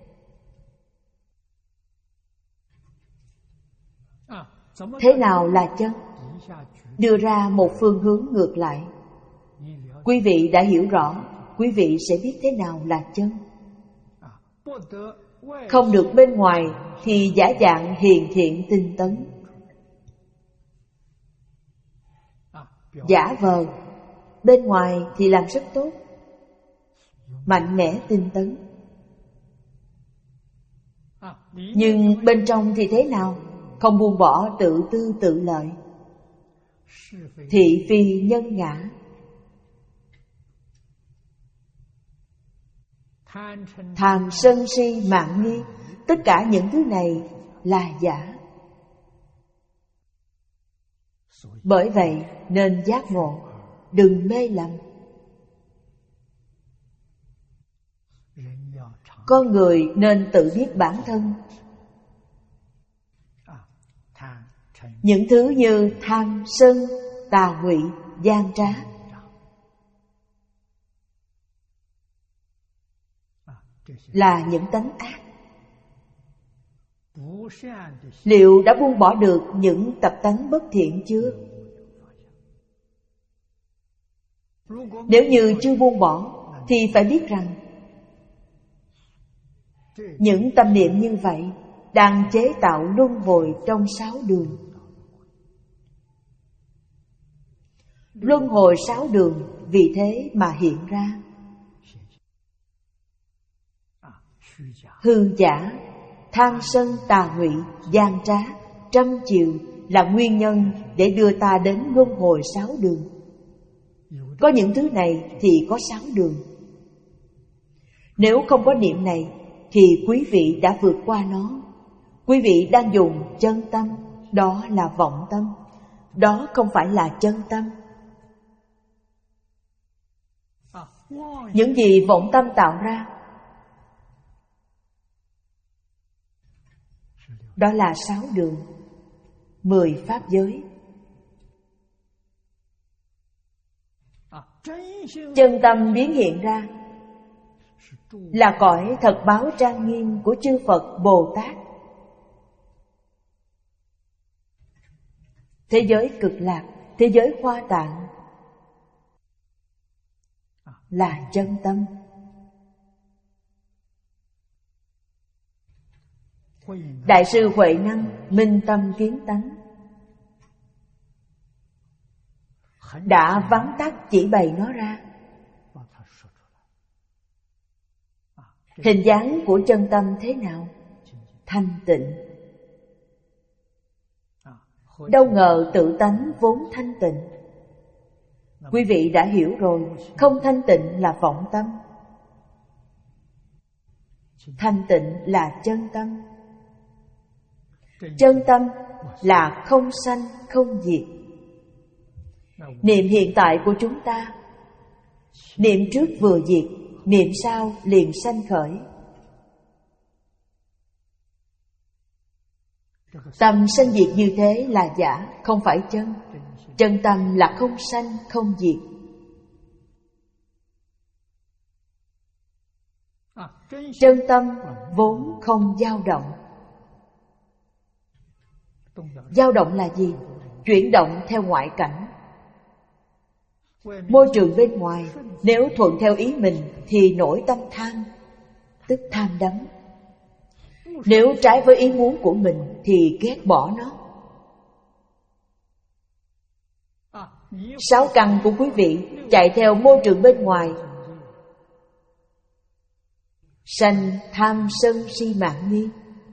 Thế nào là chân? Đưa ra một phương hướng ngược lại. Quý vị đã hiểu rõ, quý vị sẽ biết thế nào là chân. Không được bên ngoài thì giả dạng hiền thiện tinh tấn, giả vờ. Bên ngoài thì làm rất tốt, mạnh mẽ tinh tấn. Nhưng bên trong thì thế nào? Không buông bỏ tự tư tự lợi, thị phi nhân ngã, tham sân si mạn nghi. Tất cả những thứ này là giả. Bởi vậy nên giác ngộ, đừng mê lầm. Con người nên tự biết bản thân. Những thứ như tham, sân, tà ngụy, gian trá là những tánh ác. Liệu đã buông bỏ được những tập tánh bất thiện chưa? Nếu như chưa buông bỏ thì phải biết rằng những tâm niệm như vậy đang chế tạo luân hồi trong sáu đường. Luân hồi sáu đường vì thế mà hiện ra. Hư giả, tham sân tà ngụy, gian trá, trăm chiều là nguyên nhân để đưa ta đến luân hồi sáu đường. Có những thứ này thì có sáu đường. Nếu không có niệm này thì quý vị đã vượt qua nó. Quý vị đang dùng chân tâm, đó là vọng tâm. Đó không phải là chân tâm. Những gì vọng tâm tạo ra, đó là sáu đường, mười pháp giới. Chân tâm biến hiện ra là cõi thật báo trang nghiêm của chư Phật Bồ Tát. Thế giới Cực Lạc, thế giới Hoa Tạng là chân tâm. Đại sư Huệ Năng minh tâm kiến tánh đã vắn tắt chỉ bày nó ra. Hình dáng của chân tâm thế nào? Thanh tịnh. Đâu ngờ tự tánh vốn thanh tịnh. Quý vị đã hiểu rồi, không thanh tịnh là vọng tâm, thanh tịnh là chân tâm. Chân tâm là không sanh không diệt. Niệm hiện tại của chúng ta, niệm trước vừa diệt, niệm sau liền sanh khởi. Tâm sanh diệt như thế là giả, không phải chân. Chân tâm là không sanh không diệt. Chân tâm vốn không dao động. Dao động là gì? Chuyển động theo ngoại cảnh. Môi trường bên ngoài nếu thuận theo ý mình thì nổi tâm tham, tức tham đắm. Nếu trái với ý muốn của mình thì ghét bỏ nó. Sáu căn của quý vị chạy theo môi trường bên ngoài, sanh tham sân si mạn nghi,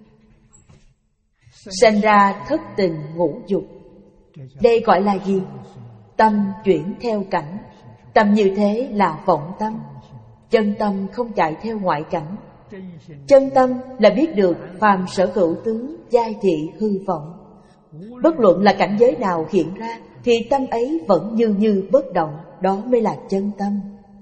sanh ra thất tình ngũ dục. Đây gọi là gì? Tâm chuyển theo cảnh. Tâm như thế là vọng tâm. Chân tâm không chạy theo ngoại cảnh. Chân tâm là biết được phàm sở hữu tướng, giai thị hư vọng. Bất luận là cảnh giới nào hiện ra thì tâm ấy vẫn như như bất động. Đó mới là chân tâm.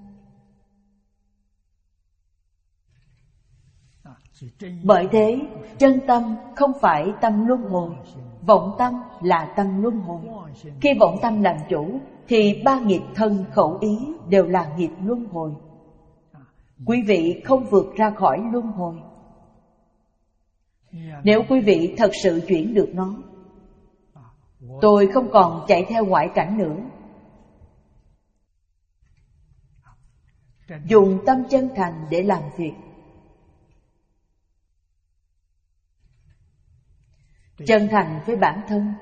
Bởi thế, chân tâm không phải tâm luân hồi, vọng tâm là tâm luân hồi. Khi vọng tâm làm chủ thì ba nghiệp thân khẩu ý đều là nghiệp luân hồi. Quý vị không vượt ra khỏi luân hồi. Nếu quý vị thật sự chuyển được nó, tôi không còn chạy theo ngoại cảnh nữa. Dùng tâm chân thành để làm việc. Chân thành với bản thân,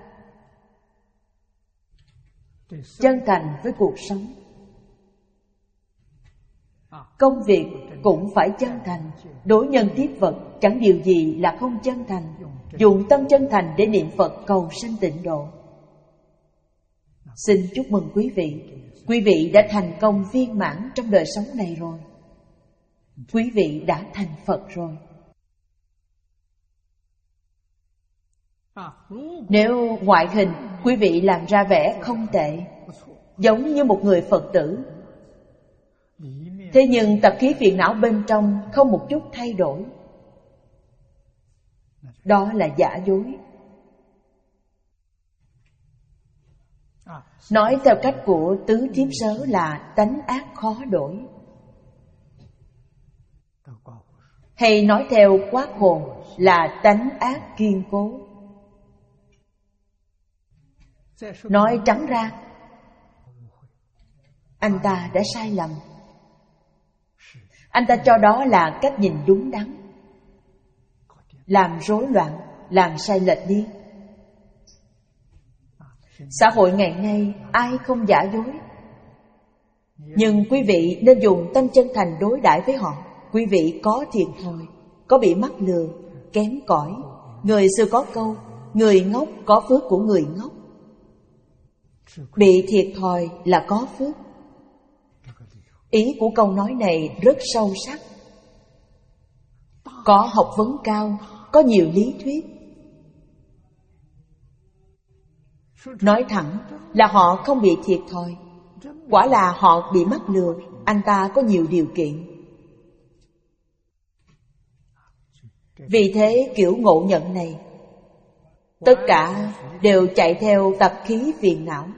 chân thành với cuộc sống. Công việc cũng phải chân thành. Đối nhân tiếp vật chẳng điều gì là không chân thành. Dùng tâm chân thành để niệm Phật cầu sanh tịnh độ. Xin chúc mừng quý vị. Quý vị đã thành công viên mãn trong đời sống này rồi. Quý vị đã thành Phật rồi. Nếu ngoại hình quý vị làm ra vẻ không tệ, giống như một người Phật tử, thế nhưng tập khí phiền não bên trong không một chút thay đổi, đó là giả dối. Nói theo cách của Tứ Thiếp Sớ là tánh ác khó đổi. Hay nói theo Quát Hồn là tánh ác kiên cố. Nói trắng ra, anh ta đã sai lầm. Anh ta cho đó là cách nhìn đúng đắn, làm rối loạn, làm sai lệch đi. Xã hội ngày nay ai không giả dối, nhưng quý vị nên dùng tâm chân thành đối đãi với họ. Quý vị có thiệt thòi, có bị mắc lừa, kém cỏi. Người xưa có câu, người ngốc có phước của người ngốc. Bị thiệt thòi là có phước. Ý của câu nói này rất sâu sắc. Có học vấn cao, có nhiều lý thuyết. Nói thẳng là họ không bị thiệt thòi. Quả là họ bị mắc lừa. Anh ta có nhiều điều kiện. Vì thế kiểu ngộ nhận này, tất cả đều chạy theo tập khí phiền não.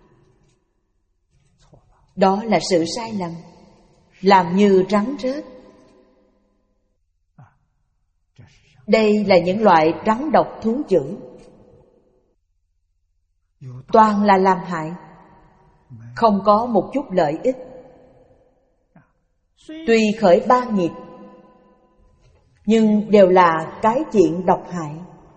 Đó là sự sai lầm, làm như rắn rết. Đây là những loại rắn độc thú dữ, toàn là làm hại, không có một chút lợi ích. Tuy khởi ba nghiệp, nhưng đều là cái chuyện độc hại.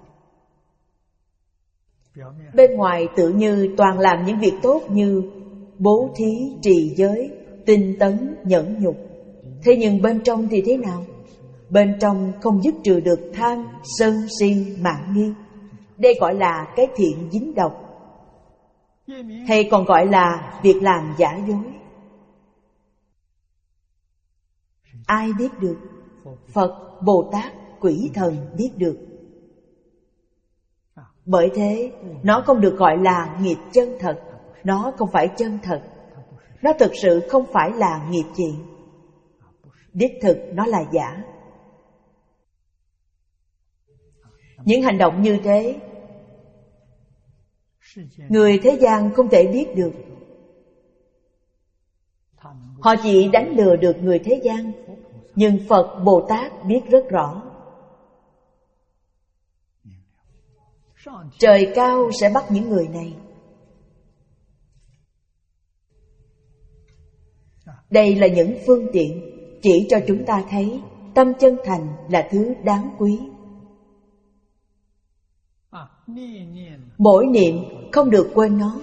Bên ngoài tự như toàn làm những việc tốt như bố thí, trì giới, tinh tấn, nhẫn nhục. Thế nhưng bên trong thì thế nào? Bên trong không dứt trừ được tham, sân, si, mạn nghi. Đây gọi là cái thiện dính độc, hay còn gọi là việc làm giả dối. Ai biết được? Phật, Bồ Tát, quỷ thần biết được. Bởi thế, nó không được gọi là nghiệp chân thật. Nó không phải chân thật. Nó thực sự không phải là nghiệp thiện. Đích thực nó là giả. Những hành động như thế, người thế gian không thể biết được. Họ chỉ đánh lừa được người thế gian, nhưng Phật, Bồ Tát biết rất rõ. Trời cao sẽ bắt những người này. Đây là những phương tiện chỉ cho chúng ta thấy tâm chân thành là thứ đáng quý. Mỗi niệm không được quên nó.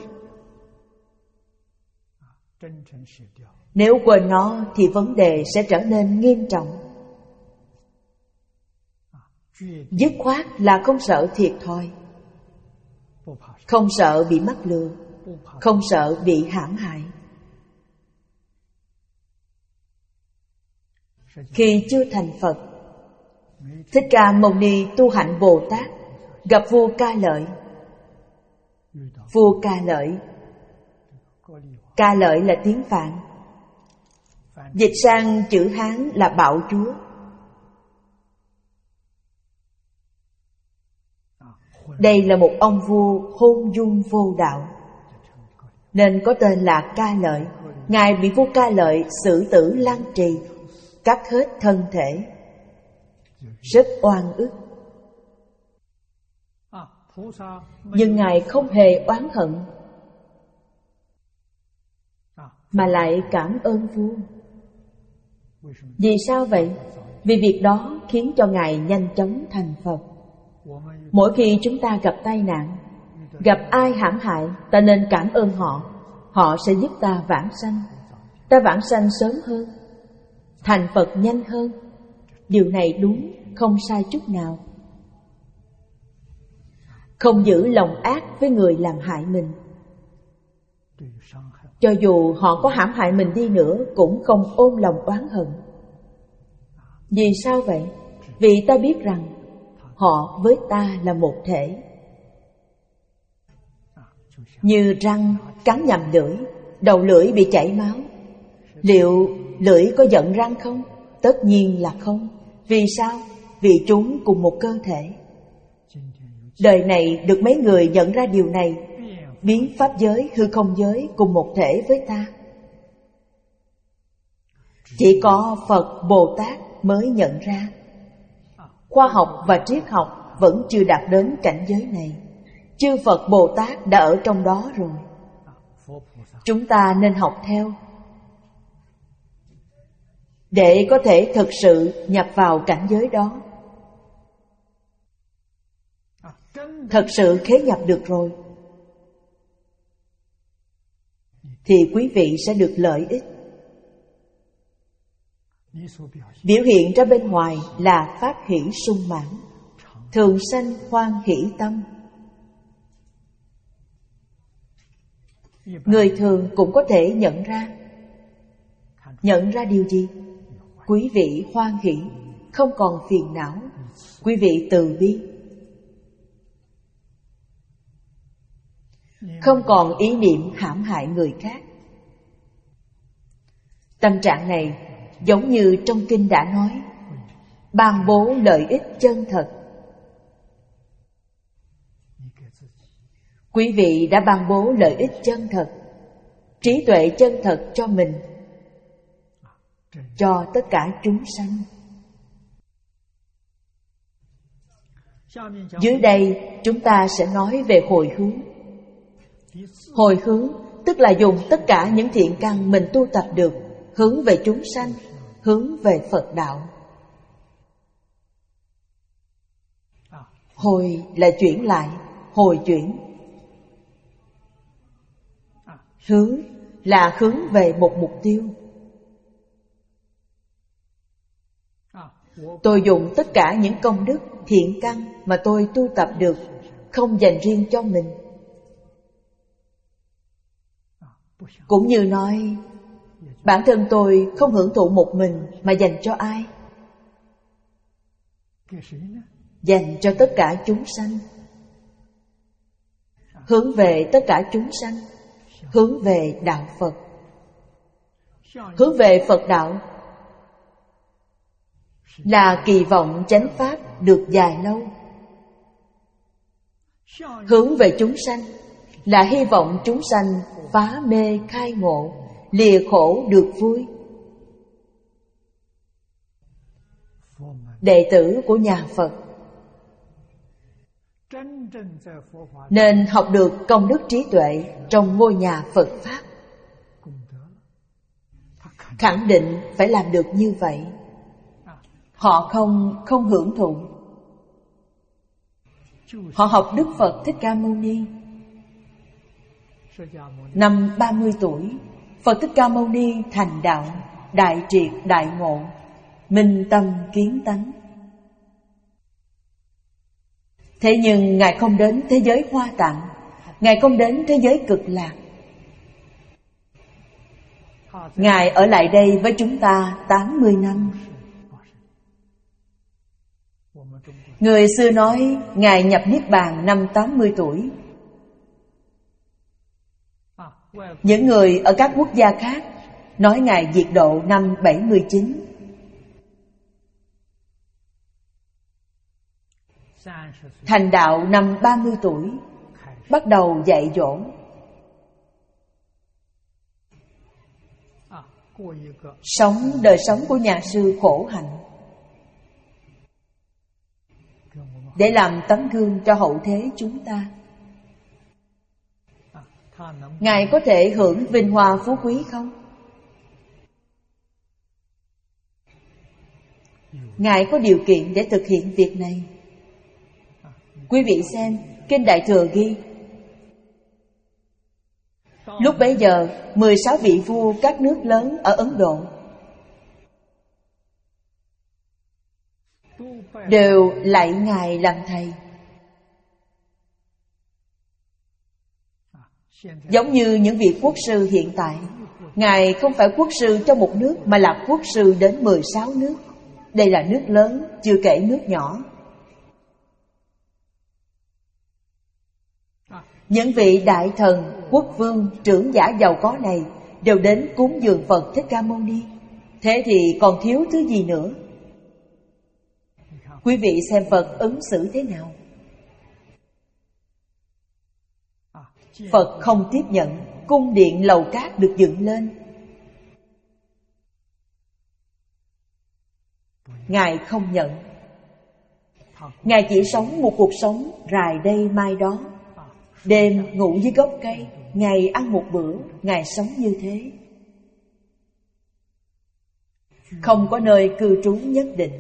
Nếu quên nó thì vấn đề sẽ trở nên nghiêm trọng. Dứt khoát là không sợ thiệt thòi, không sợ bị mắc lừa, không sợ bị hãm hại. Khi chưa thành Phật, Thích Ca Mâu Ni tu hạnh Bồ Tát, gặp vua Ca Lợi. Vua Ca Lợi, Ca Lợi là tiếng Phạn, dịch sang chữ Hán là bạo chúa. Đây là một ông vua hôn dung vô đạo, nên có tên là Ca Lợi. Ngài bị vua Ca Lợi xử tử lăng trì, cắt hết thân thể, rất oan ức. Nhưng Ngài không hề oán hận, mà lại cảm ơn vua. Vì sao vậy? Vì việc đó khiến cho Ngài nhanh chóng thành Phật. Mỗi khi chúng ta gặp tai nạn, gặp ai hãm hại, ta nên cảm ơn họ. Họ sẽ giúp ta vãng sanh. Ta vãng sanh sớm hơn, thành Phật nhanh hơn. Điều này đúng, không sai chút nào. Không giữ lòng ác với người làm hại mình. Cho dù họ có hãm hại mình đi nữa, cũng không ôm lòng oán hận. Vì sao vậy? Vì ta biết rằng họ với ta là một thể. Như răng cắn nhầm lưỡi, đầu lưỡi bị chảy máu, liệu lưỡi có giận răng không? Tất nhiên là không. Vì sao? Vì chúng cùng một cơ thể. Đời này được mấy người nhận ra điều này, biến pháp giới, hư không giới cùng một thể với ta. Chỉ có Phật, Bồ Tát mới nhận ra. Khoa học và triết học vẫn chưa đạt đến cảnh giới này. Chư Phật Bồ Tát đã ở trong đó rồi. Chúng ta nên học theo, để có thể thực sự nhập vào cảnh giới đó. Thật sự khế nhập được rồi, thì quý vị sẽ được lợi ích. Biểu hiện ra bên ngoài là pháp hỷ sung mãn, thường sanh hoan hỷ tâm. Người thường cũng có thể nhận ra. Nhận ra điều gì? Quý vị hoan hỷ, không còn phiền não. Quý vị từ bi, không còn ý niệm hãm hại người khác. Tâm trạng này giống như trong kinh đã nói, ban bố lợi ích chân thật. Quý vị đã ban bố lợi ích chân thật, trí tuệ chân thật cho mình, cho tất cả chúng sanh. Dưới đây chúng ta sẽ nói về hồi hướng. Hồi hướng tức là dùng tất cả những thiện căn mình tu tập được, hướng về chúng sanh, hướng về Phật đạo. Hồi là chuyển lại, hồi chuyển. Hướng là hướng về một mục tiêu. Tôi dùng tất cả những công đức, thiện căn mà tôi tu tập được, không dành riêng cho mình. Cũng như nói, bản thân tôi không hưởng thụ một mình mà dành cho ai? Dành cho tất cả chúng sanh. Hướng về tất cả chúng sanh, hướng về đạo Phật. Hướng về Phật đạo là kỳ vọng chánh pháp được dài lâu. Hướng về chúng sanh là hy vọng chúng sanh phá mê khai ngộ, lìa khổ được vui. Đệ tử của nhà Phật nên học được công đức trí tuệ trong ngôi nhà Phật Pháp. Khẳng định phải làm được như vậy. Họ không không hưởng thụ. Họ học Đức Phật Thích Ca Mâu Ni. Năm ba mươi tuổi, Phật Thích Ca Mâu Ni thành đạo, đại triệt đại ngộ, minh tâm kiến tánh. Thế nhưng Ngài không đến thế giới Hoa Tạng, Ngài không đến thế giới Cực Lạc. Ngài ở lại đây với chúng ta tám mươi năm. Người xưa nói Ngài nhập Niết Bàn năm tám mươi tuổi. Những người ở các quốc gia khác nói Ngài diệt độ năm bảy mươi chín. Thành đạo năm ba mươi tuổi, bắt đầu dạy dỗ. Sống đời sống của nhà sư khổ hạnh, để làm tấm gương cho hậu thế chúng ta. Ngài có thể hưởng vinh hoa phú quý không? Ngài có điều kiện để thực hiện việc này. Quý vị xem, Kinh Đại Thừa ghi, lúc bấy giờ mười sáu vị vua các nước lớn ở Ấn Độ đều lạy Ngài làm thầy. Giống như những vị quốc sư hiện tại, Ngài không phải quốc sư cho một nước mà là quốc sư đến mười sáu nước. Đây là nước lớn, chưa kể nước nhỏ. Những vị đại thần, quốc vương, trưởng giả giàu có này đều đến cúng dường Phật Thích Ca Mâu Ni. Thế thì còn thiếu thứ gì nữa? Quý vị xem Phật ứng xử thế nào? Phật không tiếp nhận. Cung điện lầu cát được dựng lên, Ngài không nhận. Ngài chỉ sống một cuộc sống rài đây mai đó. Đêm ngủ dưới gốc cây, ngày ăn một bữa. Ngài sống như thế, không có nơi cư trú nhất định.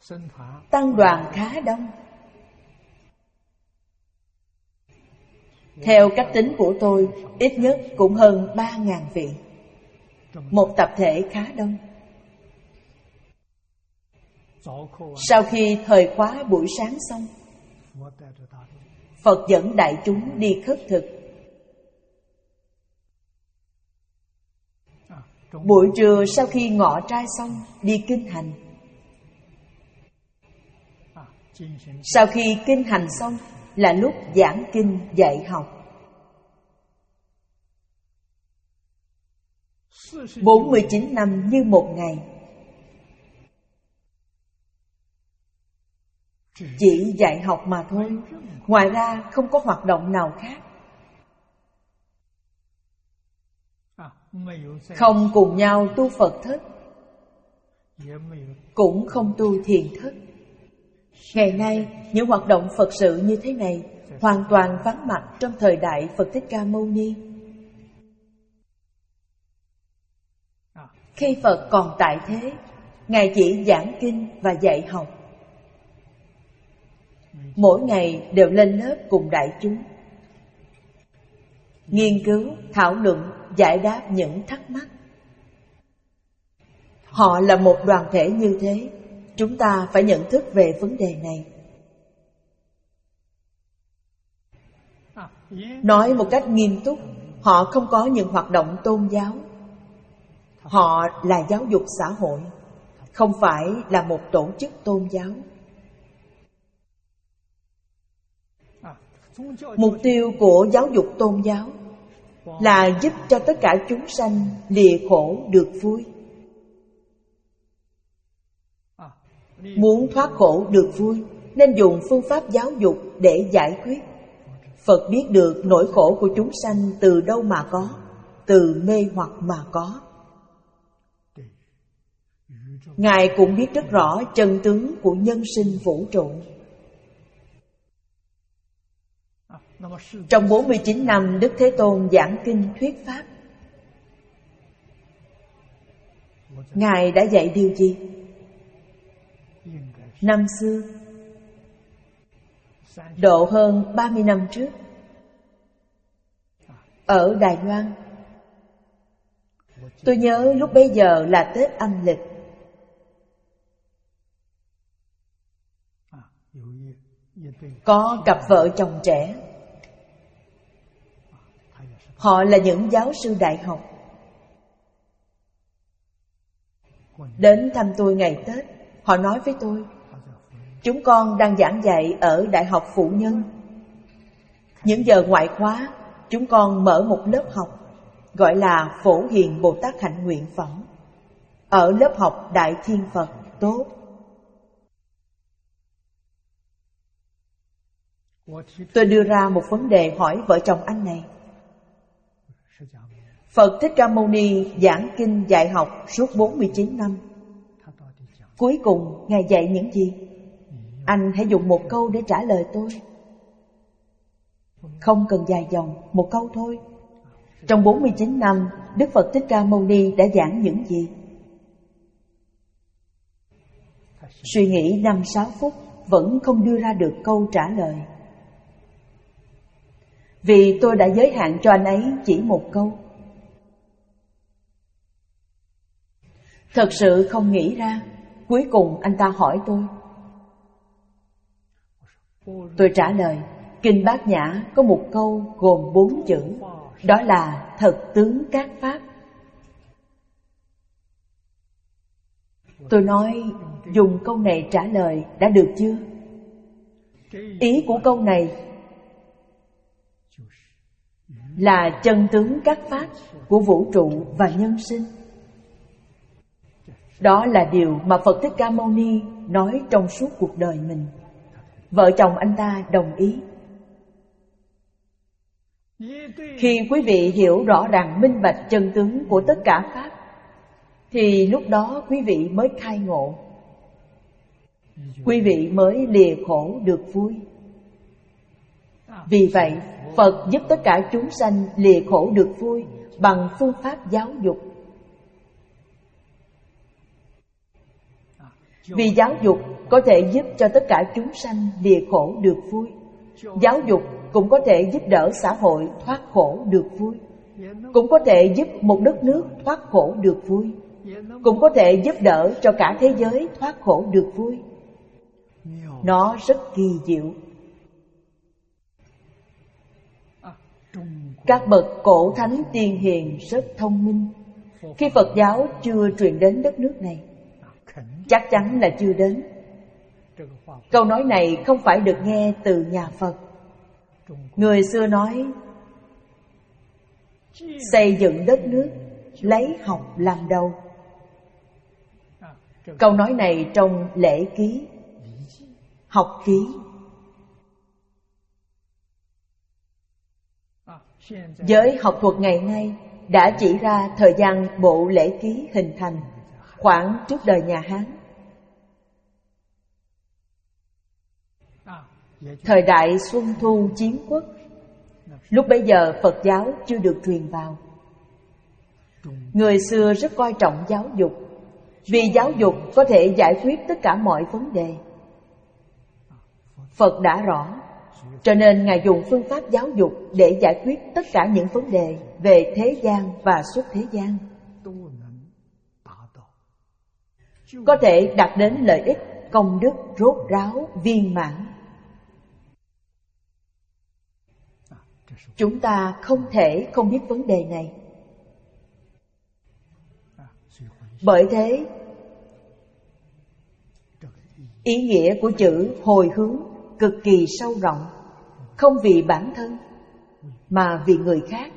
Tăng đoàn khá đông. Theo cách tính của tôi, ít nhất cũng hơn ba ngàn vị. Một tập thể khá đông. Sau khi thời khóa buổi sáng xong, Phật dẫn đại chúng đi khất thực. Buổi trưa sau khi ngọ trai xong, đi kinh hành. Sau khi kinh hành xong là lúc giảng kinh dạy học. bốn mươi chín năm như một ngày. Chỉ dạy học mà thôi, ngoài ra không có hoạt động nào khác. Không cùng nhau tu Phật thất, cũng không tu thiền thất. Ngày nay, những hoạt động Phật sự như thế này hoàn toàn vắng mặt trong thời đại Phật Thích Ca Mâu Ni. Khi Phật còn tại thế, Ngài chỉ giảng kinh và dạy học. Mỗi ngày đều lên lớp cùng đại chúng, nghiên cứu, thảo luận, giải đáp những thắc mắc. Họ là một đoàn thể như thế, chúng ta phải nhận thức về vấn đề này. Nói một cách nghiêm túc, họ không có những hoạt động tôn giáo. Họ là giáo dục xã hội, không phải là một tổ chức tôn giáo. Mục tiêu của giáo dục tôn giáo là giúp cho tất cả chúng sanh lìa khổ được vui. Muốn thoát khổ được vui nên dùng phương pháp giáo dục để giải quyết. Phật biết được nỗi khổ của chúng sanh từ đâu mà có, từ mê hoặc mà có. Ngài cũng biết rất rõ chân tướng của nhân sinh vũ trụ. Trong bốn mươi chín năm Đức Thế Tôn giảng kinh thuyết pháp, Ngài đã dạy điều gì? Năm xưa, độ hơn ba mươi năm trước, ở Đài Loan, tôi nhớ lúc bấy giờ là Tết âm lịch. Có cặp vợ chồng trẻ. Họ là những giáo sư đại học. Đến thăm tôi ngày Tết, họ nói với tôi, chúng con đang giảng dạy ở Đại học Phụ Nhân. Những giờ ngoại khóa, chúng con mở một lớp học gọi là Phổ Hiền Bồ Tát Hạnh Nguyện Phẩm ở lớp học Đại Thiên Phật Tốt. Tôi đưa ra một vấn đề hỏi vợ chồng anh này. Phật Thích Ca Mâu Ni giảng kinh dạy học suốt bốn mươi chín năm. Cuối cùng Ngài dạy những gì? Anh hãy dùng một câu để trả lời tôi. Không cần dài dòng, một câu thôi. Trong bốn mươi chín năm, Đức Phật Thích Ca Mâu Ni đã giảng những gì? Suy nghĩ năm sáu phút vẫn không đưa ra được câu trả lời. Vì tôi đã giới hạn cho anh ấy chỉ một câu. Thật sự không nghĩ ra. Cuối cùng anh ta hỏi tôi. Tôi trả lời, Kinh Bát Nhã có một câu gồm bốn chữ, đó là thật tướng các pháp. Tôi nói, dùng câu này trả lời đã được chưa? Ý của câu này là chân tướng các pháp của vũ trụ và nhân sinh. Đó là điều mà Phật Thích Ca Mâu Ni nói trong suốt cuộc đời mình. Vợ chồng anh ta đồng ý. Khi quý vị hiểu rõ ràng minh bạch chân tướng của tất cả pháp, thì lúc đó quý vị mới khai ngộ. Quý vị mới lìa khổ được vui. Vì vậy, Phật giúp tất cả chúng sanh lìa khổ được vui bằng phương pháp giáo dục. Vì giáo dục có thể giúp cho tất cả chúng sanh lìa khổ được vui. Giáo dục cũng có thể giúp đỡ xã hội thoát khổ được vui, cũng có thể giúp một đất nước thoát khổ được vui, cũng có thể giúp đỡ cho cả thế giới thoát khổ được vui. Nó rất kỳ diệu. Các bậc cổ thánh tiên hiền rất thông minh. Khi Phật giáo chưa truyền đến đất nước này, chắc chắn là chưa đến. Câu nói này không phải được nghe từ nhà Phật. Người xưa nói xây dựng đất nước lấy học làm đầu. Câu nói này trong Lễ Ký, Học Ký. Giới học thuật ngày nay đã chỉ ra thời gian bộ Lễ Ký hình thành khoảng trước đời nhà Hán. Thời đại Xuân Thu Chiến Quốc, lúc bấy giờ Phật giáo chưa được truyền vào. Người xưa rất coi trọng giáo dục, vì giáo dục có thể giải quyết tất cả mọi vấn đề. Phật đã rõ, cho nên Ngài dùng phương pháp giáo dục để giải quyết tất cả những vấn đề về thế gian và xuất thế gian, có thể đạt đến lợi ích, công đức rốt ráo, viên mãn. Chúng ta không thể không biết vấn đề này. Bởi thế, ý nghĩa của chữ hồi hướng cực kỳ sâu rộng, không vì bản thân mà vì người khác.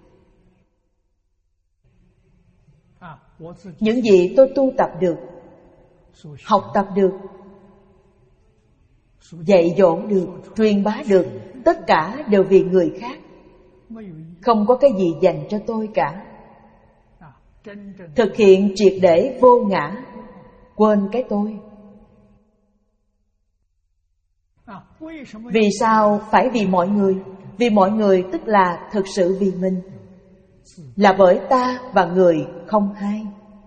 Những gì tôi tu tập được, học tập được, dạy dỗ được, truyền bá được, tất cả đều vì người khác, không có cái gì dành cho tôi cả. Thực hiện triệt để vô ngã, quên cái tôi. Vì sao phải vì mọi người? Vì mọi người tức là thực sự vì mình, là bởi ta và người không hai.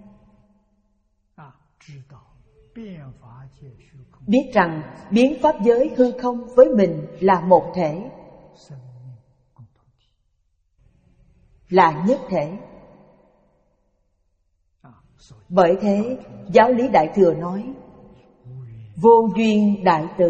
Biết rằng biến pháp giới hư không với mình là một thể, là nhất thể. Bởi thế, Giáo lý Đại Thừa nói vô duyên đại từ.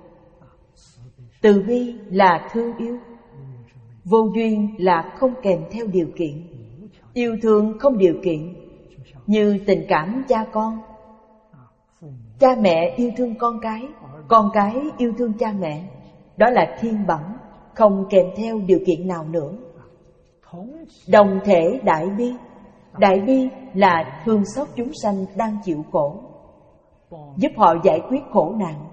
Từ bi là thương yêu, vô duyên là không kèm theo điều kiện, yêu thương không điều kiện, như tình cảm cha con. Cha mẹ yêu thương con cái, con cái yêu thương cha mẹ. Đó là thiên bẩm, không kèm theo điều kiện nào nữa. Đồng thể đại bi. Đại bi là thương xót chúng sanh đang chịu khổ, giúp họ giải quyết khổ nạn.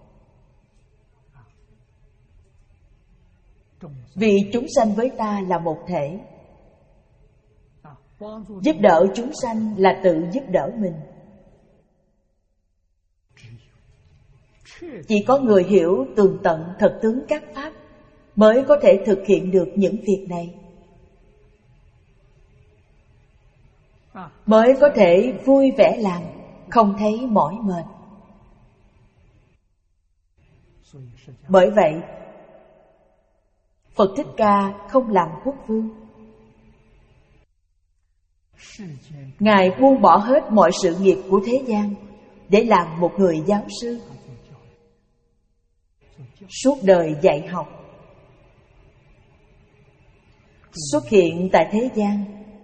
Vì chúng sanh với ta là một thể, giúp đỡ chúng sanh là tự giúp đỡ mình. Chỉ có người hiểu tường tận thật tướng các pháp mới có thể thực hiện được những việc này, mới có thể vui vẻ làm, không thấy mỏi mệt. Bởi vậy, Phật Thích Ca không làm quốc vương. Ngài buông bỏ hết mọi sự nghiệp của thế gian để làm một người giáo sư, suốt đời dạy học. Xuất hiện tại thế gian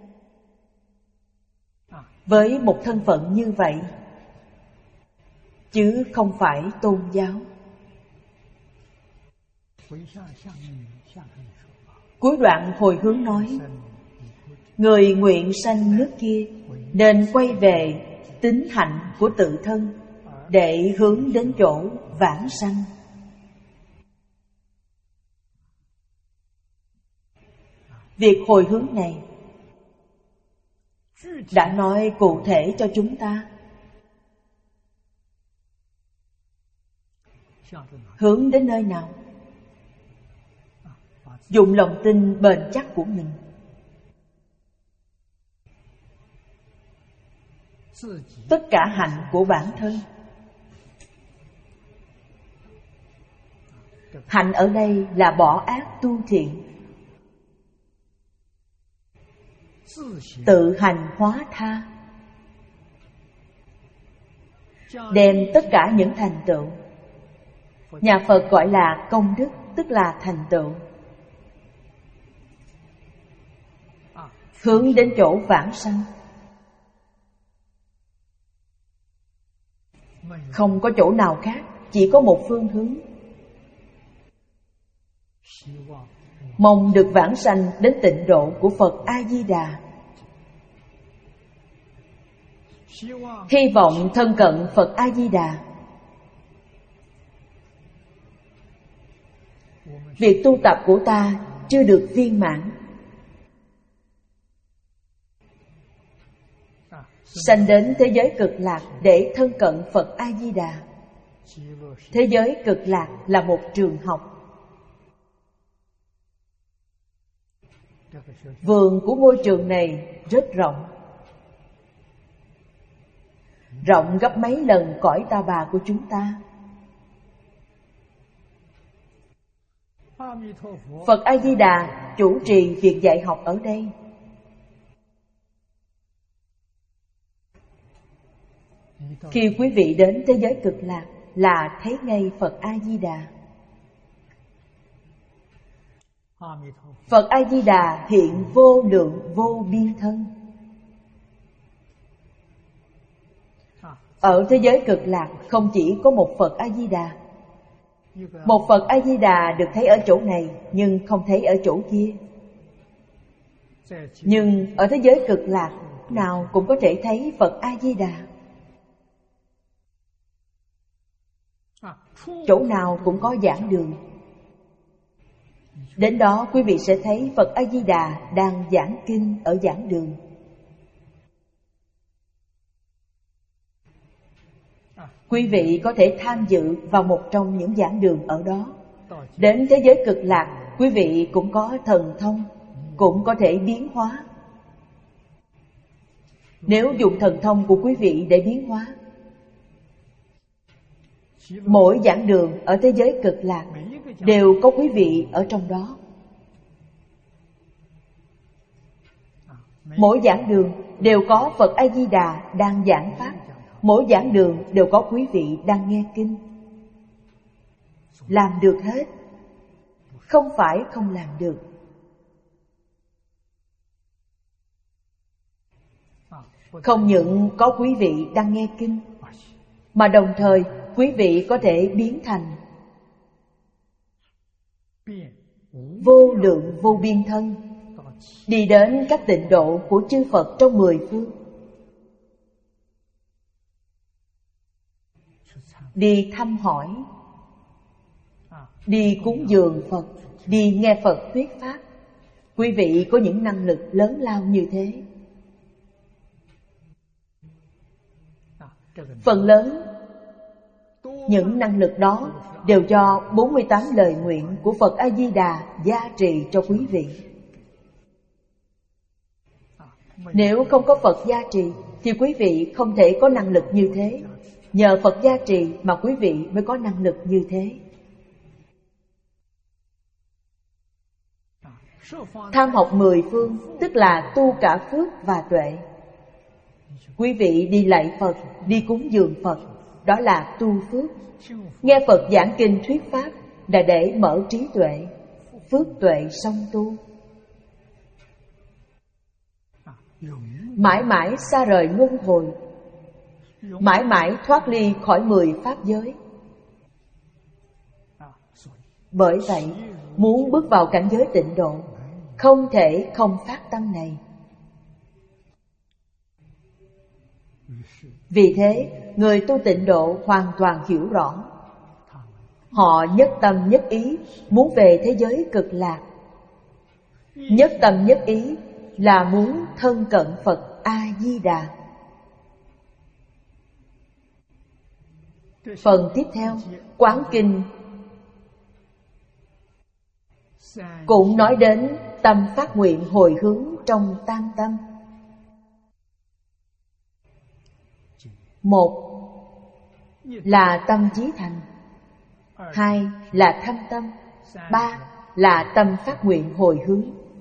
với một thân phận như vậy, chứ không phải tôn giáo. Cuối đoạn hồi hướng nói, người nguyện sanh nước kia nên quay về tính hạnh của tự thân để hướng đến chỗ vãng sanh. Việc hồi hướng này đã nói cụ thể cho chúng ta hướng đến nơi nào. Dùng lòng tin bền chắc của mình, tất cả hạnh của bản thân. Hạnh ở đây là bỏ ác tu thiện, tự hành hóa tha, đem tất cả những thành tựu, nhà Phật gọi là công đức, tức là thành tựu, hướng đến chỗ vãng sanh. Không có chỗ nào khác, chỉ có một phương hướng. Mong được vãng sanh đến tịnh độ của Phật A-di-đà. Hy vọng thân cận Phật A-di-đà. Việc tu tập của ta chưa được viên mãn. Sanh đến thế giới cực lạc để thân cận Phật A-di-đà. Thế giới cực lạc là một trường học. Vườn của ngôi trường này rất rộng, rộng gấp mấy lần cõi ta bà của chúng ta. Phật A-di-đà chủ trì việc dạy học ở đây. Khi quý vị đến thế giới cực lạc là thấy ngay Phật A-di-đà. Phật A-di-đà hiện vô lượng vô biên thân. Ở thế giới cực lạc không chỉ có một Phật A-di-đà. Một Phật A-di-đà được thấy ở chỗ này nhưng không thấy ở chỗ kia. Nhưng ở thế giới cực lạc nào cũng có thể thấy Phật A-di-đà. Chỗ nào cũng có giảng đường. Đến đó quý vị sẽ thấy Phật A-di-đà đang giảng kinh ở giảng đường. Quý vị có thể tham dự vào một trong những giảng đường ở đó. Đến thế giới cực lạc, quý vị cũng có thần thông, cũng có thể biến hóa. Nếu dùng thần thông của quý vị để biến hóa, mỗi giảng đường ở thế giới cực lạc đều có quý vị ở trong đó. Mỗi giảng đường đều có Phật A-di-đà đang giảng pháp. Mỗi giảng đường đều có quý vị đang nghe kinh. Làm được hết, không phải không làm được. Không những có quý vị đang nghe kinh, mà đồng thời quý vị có thể biến thành vô lượng vô biên thân, đi đến các tịnh độ của chư Phật trong mười phương. Đi thăm hỏi, đi cúng dường Phật, đi nghe Phật thuyết pháp. Quý vị có những năng lực lớn lao như thế. Phần lớn những năng lực đó đều do bốn mươi tám lời nguyện của Phật A-di-đà gia trì cho quý vị. Nếu không có Phật gia trì thì quý vị không thể có năng lực như thế. Nhờ Phật gia trì mà quý vị mới có năng lực như thế. Tham học mười phương tức là tu cả phước và tuệ. Quý vị đi lạy Phật, đi cúng dường Phật, đó là tu phước. Nghe Phật giảng kinh thuyết pháp là để mở trí tuệ, phước tuệ song tu. Mãi mãi xa rời luân hồi, mãi mãi thoát ly khỏi mười pháp giới. Bởi vậy, muốn bước vào cảnh giới tịnh độ, không thể không phát tâm này. Vì thế, người tu tịnh độ hoàn toàn hiểu rõ. Họ nhất tâm nhất ý muốn về thế giới cực lạc. Nhất tâm nhất ý là muốn thân cận Phật A-di-đà. Phần tiếp theo, Quán Kinh cũng nói đến tâm phát nguyện hồi hướng trong tam tâm. Một là tâm chí thành, hai là thâm tâm, ba là tâm phát nguyện hồi hướng.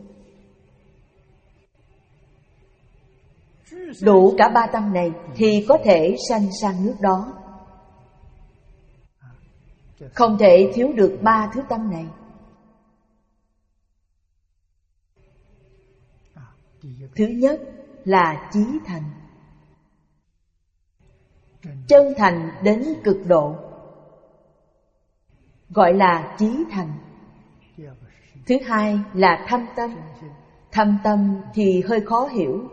Đủ cả ba tâm này thì có thể sanh sang nước đó. Không thể thiếu được ba thứ tâm này. Thứ nhất là chí thành, chân thành đến cực độ, gọi là chí thành. Thứ hai là thâm tâm. Thâm tâm thì hơi khó hiểu.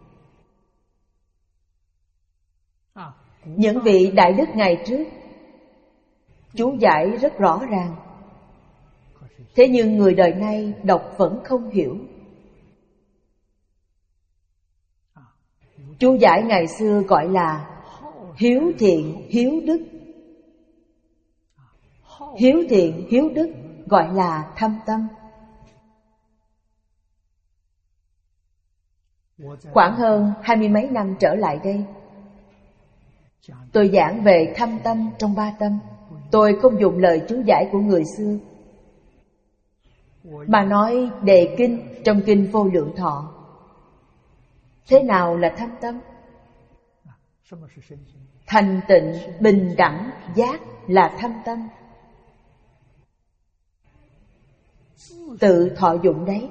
Những vị đại đức ngày trước chú giải rất rõ ràng, thế nhưng người đời nay đọc vẫn không hiểu. Chú giải ngày xưa gọi là hiếu thiện hiếu đức. Hiếu thiện hiếu đức gọi là thâm tâm. Khoảng hơn hai mươi mấy năm trở lại đây, tôi giảng về thâm tâm trong ba tâm. Tôi không dùng lời chú giải của người xưa, mà nói đề kinh trong kinh Vô Lượng Thọ. Thế nào là thâm tâm? Thành tịnh, bình đẳng, giác là thâm tâm. Tự thọ dụng đấy.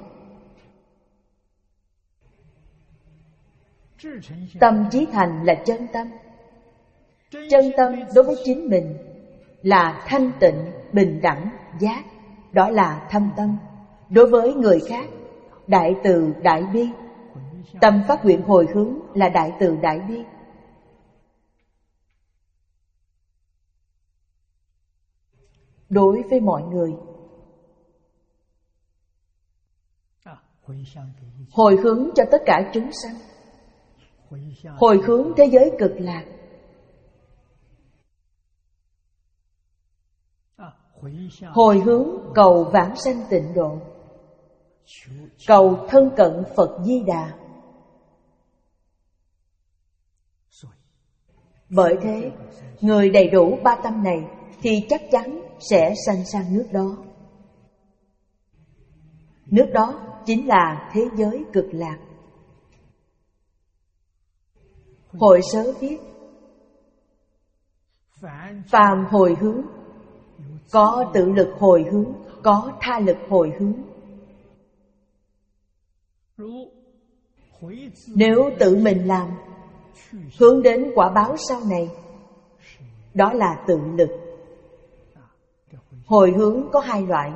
Tâm chí thành là chân tâm. Chân tâm đối với chính mình là thanh tịnh, bình đẳng, giác. Đó là thâm tâm. Đối với người khác, đại từ đại bi. Tâm phát nguyện hồi hướng là đại từ đại bi. Đối với mọi người, hồi hướng cho tất cả chúng sanh, hồi hướng thế giới cực lạc, hồi hướng cầu vãng sanh tịnh độ, cầu thân cận Phật Di Đà. Bởi thế, người đầy đủ ba tâm này thì chắc chắn sẽ sanh sang nước đó. Nước đó chính là thế giới cực lạc. Hội Sớ viết: phàm hồi hướng, có tự lực hồi hướng, có tha lực hồi hướng. Nếu tự mình làm, hướng đến quả báo sau này, đó là tự lực. Hồi hướng có hai loại: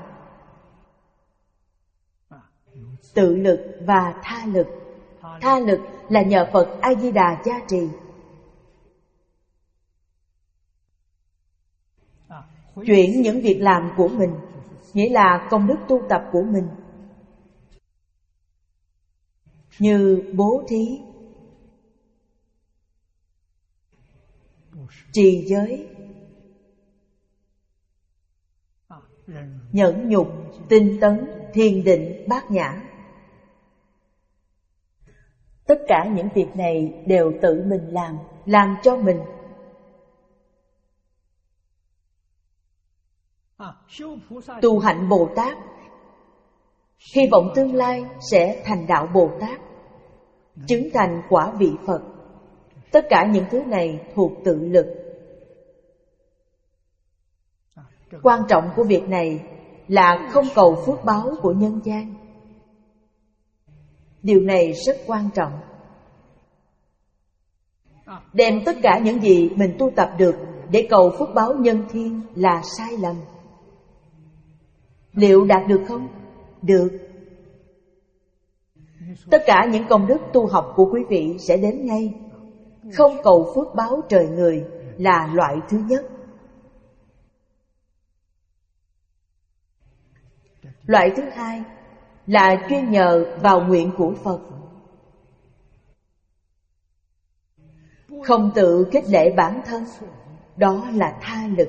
tự lực và tha lực. Tha lực là nhờ Phật A Di Đà gia trì. Chuyển những việc làm của mình, nghĩa là công đức tu tập của mình, như bố thí, trì giới, nhẫn nhục, tinh tấn, thiền định, bát nhã. Tất cả những việc này đều tự mình làm, làm cho mình. Tu hạnh Bồ Tát, hy vọng tương lai sẽ thành đạo Bồ Tát, chứng thành quả vị Phật. Tất cả những thứ này thuộc tự lực. Quan trọng của việc này là không cầu phước báo của nhân gian. Điều này rất quan trọng. Đem tất cả những gì mình tu tập được để cầu phước báo nhân thiên là sai lầm. Liệu đạt được không? Được. Tất cả những công đức tu học của quý vị sẽ đến ngay. Không cầu phước báo trời người là loại thứ nhất. Loại thứ hai là chuyên nhờ vào nguyện của Phật. Không tự khích lệ bản thân, đó là tha lực.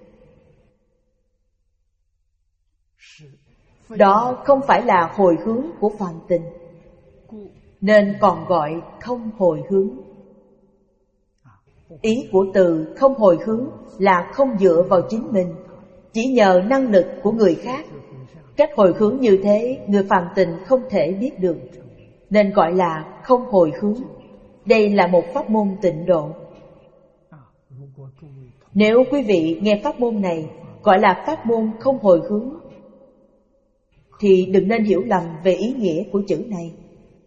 Đó không phải là hồi hướng của phàm tình, nên còn gọi không hồi hướng. Ý của từ không hồi hướng là không dựa vào chính mình, Chỉ nhờ năng lực của người khác. Cách hồi hướng như thế, người phàm tình không thể biết được, nên gọi là không hồi hướng. Đây là một pháp môn tịnh độ. Nếu quý vị nghe pháp môn này gọi là pháp môn không hồi hướng, thì đừng nên hiểu lầm về ý nghĩa của chữ này.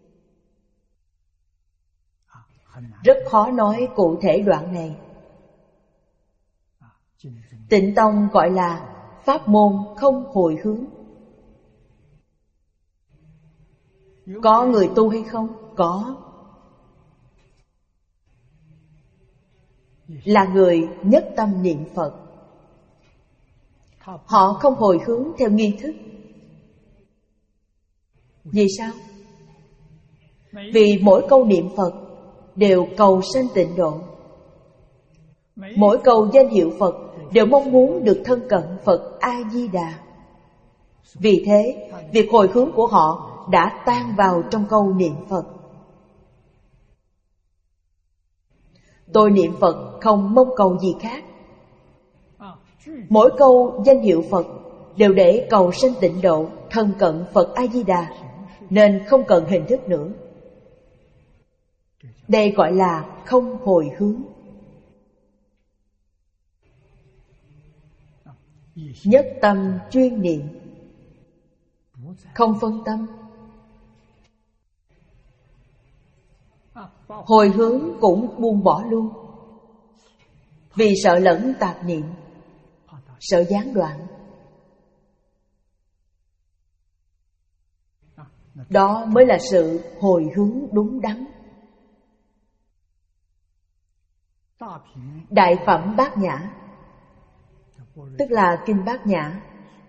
Rất khó nói cụ thể đoạn này. Tịnh tông gọi là pháp môn không hồi hướng. Có người tu hay không? Có. Là người nhất tâm niệm Phật. Họ không hồi hướng theo nghi thức. Vì sao? Vì mỗi câu niệm Phật đều cầu sanh tịnh độ. Mỗi câu danh hiệu Phật đều mong muốn được thân cận Phật A-di-đà. Vì thế, việc hồi hướng của họ đã tan vào trong câu niệm Phật. Tôi niệm Phật không mong cầu gì khác. Mỗi câu danh hiệu Phật đều để cầu sanh tịnh độ, thân cận Phật A-di-đà, nên không cần hình thức nữa. Đây gọi là không hồi hướng. Nhất tâm chuyên niệm, không phân tâm. Hồi hướng cũng buông bỏ luôn, vì sợ lẫn tạp niệm, sợ gián đoạn. Đó mới là sự hồi hướng đúng đắn. Đại phẩm Bát Nhã, tức là Kinh Bát Nhã.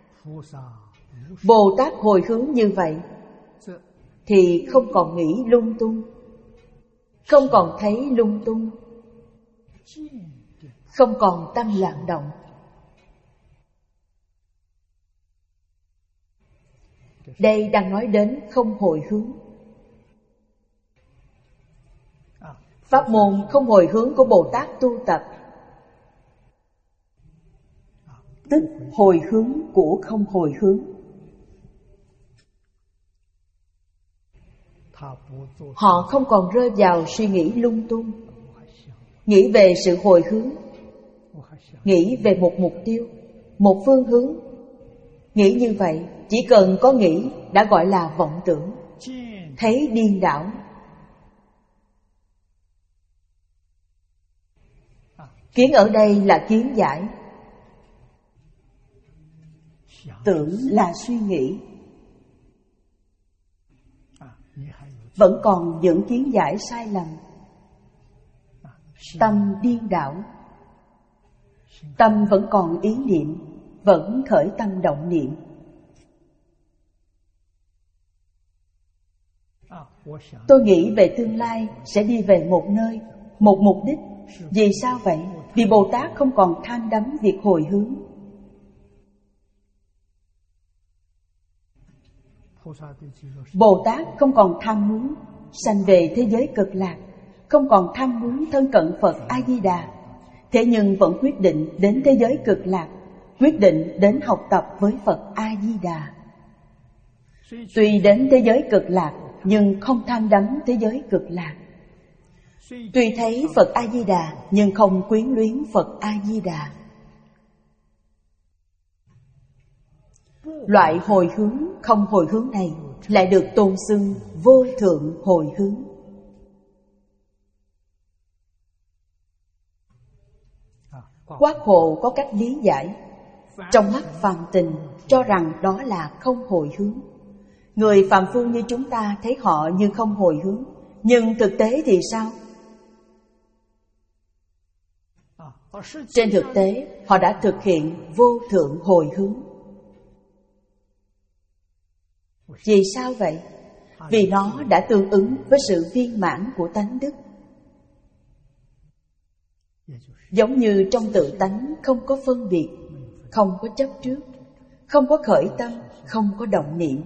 Bồ Tát hồi hướng như vậy thì không còn nghĩ lung tung, không còn thấy lung tung, không còn tâm loạn động. Đây đang nói đến không hồi hướng. Pháp môn không hồi hướng của Bồ Tát tu tập, tức hồi hướng của không hồi hướng. Họ không còn rơi vào suy nghĩ lung tung, nghĩ về sự hồi hướng, nghĩ về một mục tiêu, một phương hướng. Nghĩ như vậy, chỉ cần có nghĩ đã gọi là vọng tưởng, thấy điên đảo. Kiến ở đây là kiến giải, tưởng là suy nghĩ. Vẫn còn những kiến giải sai lầm. Tâm điên đảo, tâm vẫn còn ý niệm, vẫn khởi tâm động niệm. Tôi nghĩ về tương lai sẽ đi về một nơi, một mục đích. Vì sao vậy? Vì Bồ Tát không còn tham đắm việc hồi hướng. Bồ Tát không còn tham muốn sanh về thế giới cực lạc, không còn tham muốn thân cận Phật A-di-đà. Thế nhưng vẫn quyết định đến thế giới cực lạc, quyết định đến học tập với Phật A-di-đà. Tuy đến thế giới cực lạc nhưng không tham đắm thế giới cực lạc. Tuy thấy Phật A-di-đà nhưng không quyến luyến Phật A-di-đà. Loại hồi hướng không hồi hướng này lại được tôn xưng vô thượng hồi hướng. Quát Hồ có cách lý giải. Trong mắt phàm tình cho rằng đó là không hồi hướng. Người phàm phu như chúng ta thấy họ như không hồi hướng, nhưng thực tế thì sao? Trên thực tế, họ đã thực hiện vô thượng hồi hướng. Vì sao vậy? Vì nó đã tương ứng với sự viên mãn của tánh đức. Giống như trong tự tánh không có phân biệt, không có chấp trước, không có khởi tâm, không có động niệm.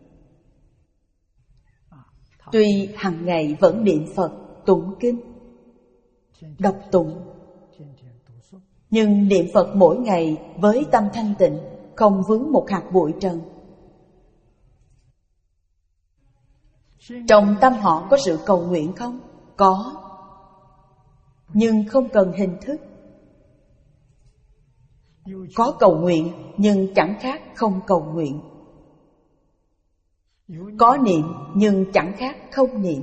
Tuy hằng ngày vẫn niệm Phật, tụng kinh, đọc tụng, Nhưng niệm Phật mỗi ngày với tâm thanh tịnh, không vướng một hạt bụi trần. Trong tâm họ có sự cầu nguyện không? Có, nhưng không cần hình thức. Có cầu nguyện nhưng chẳng khác không cầu nguyện. Có niệm nhưng chẳng khác không niệm.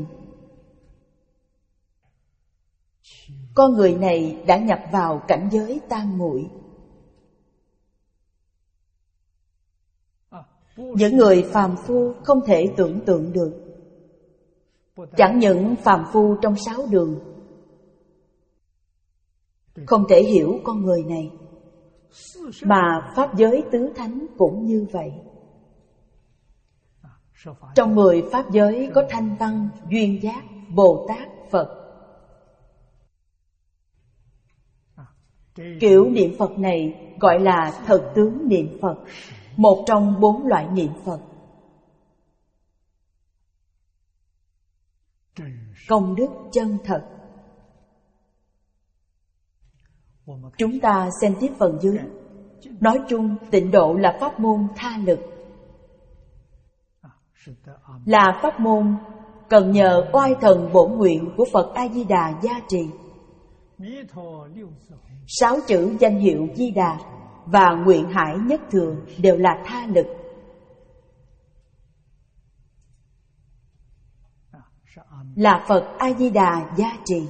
Con người này đã nhập vào cảnh giới tam muội. Những người phàm phu không thể tưởng tượng được. Chẳng những phàm phu trong sáu đường không thể hiểu con người này, mà pháp giới tứ thánh cũng như vậy. Trong mười pháp giới có Thanh Văn, Duyên Giác, Bồ Tát, Phật. Kiểu niệm Phật này gọi là thật tướng niệm Phật, một trong bốn loại niệm Phật. Công đức chân thật. Chúng ta xem tiếp phần dưới. Nói chung, tịnh độ là pháp môn tha lực, là pháp môn cần nhờ oai thần bổn nguyện của Phật A-di-đà gia trì. Sáu chữ danh hiệu Di Đà và nguyện hải nhất thừa đều là tha lực. Là Phật A-di-đà gia trì.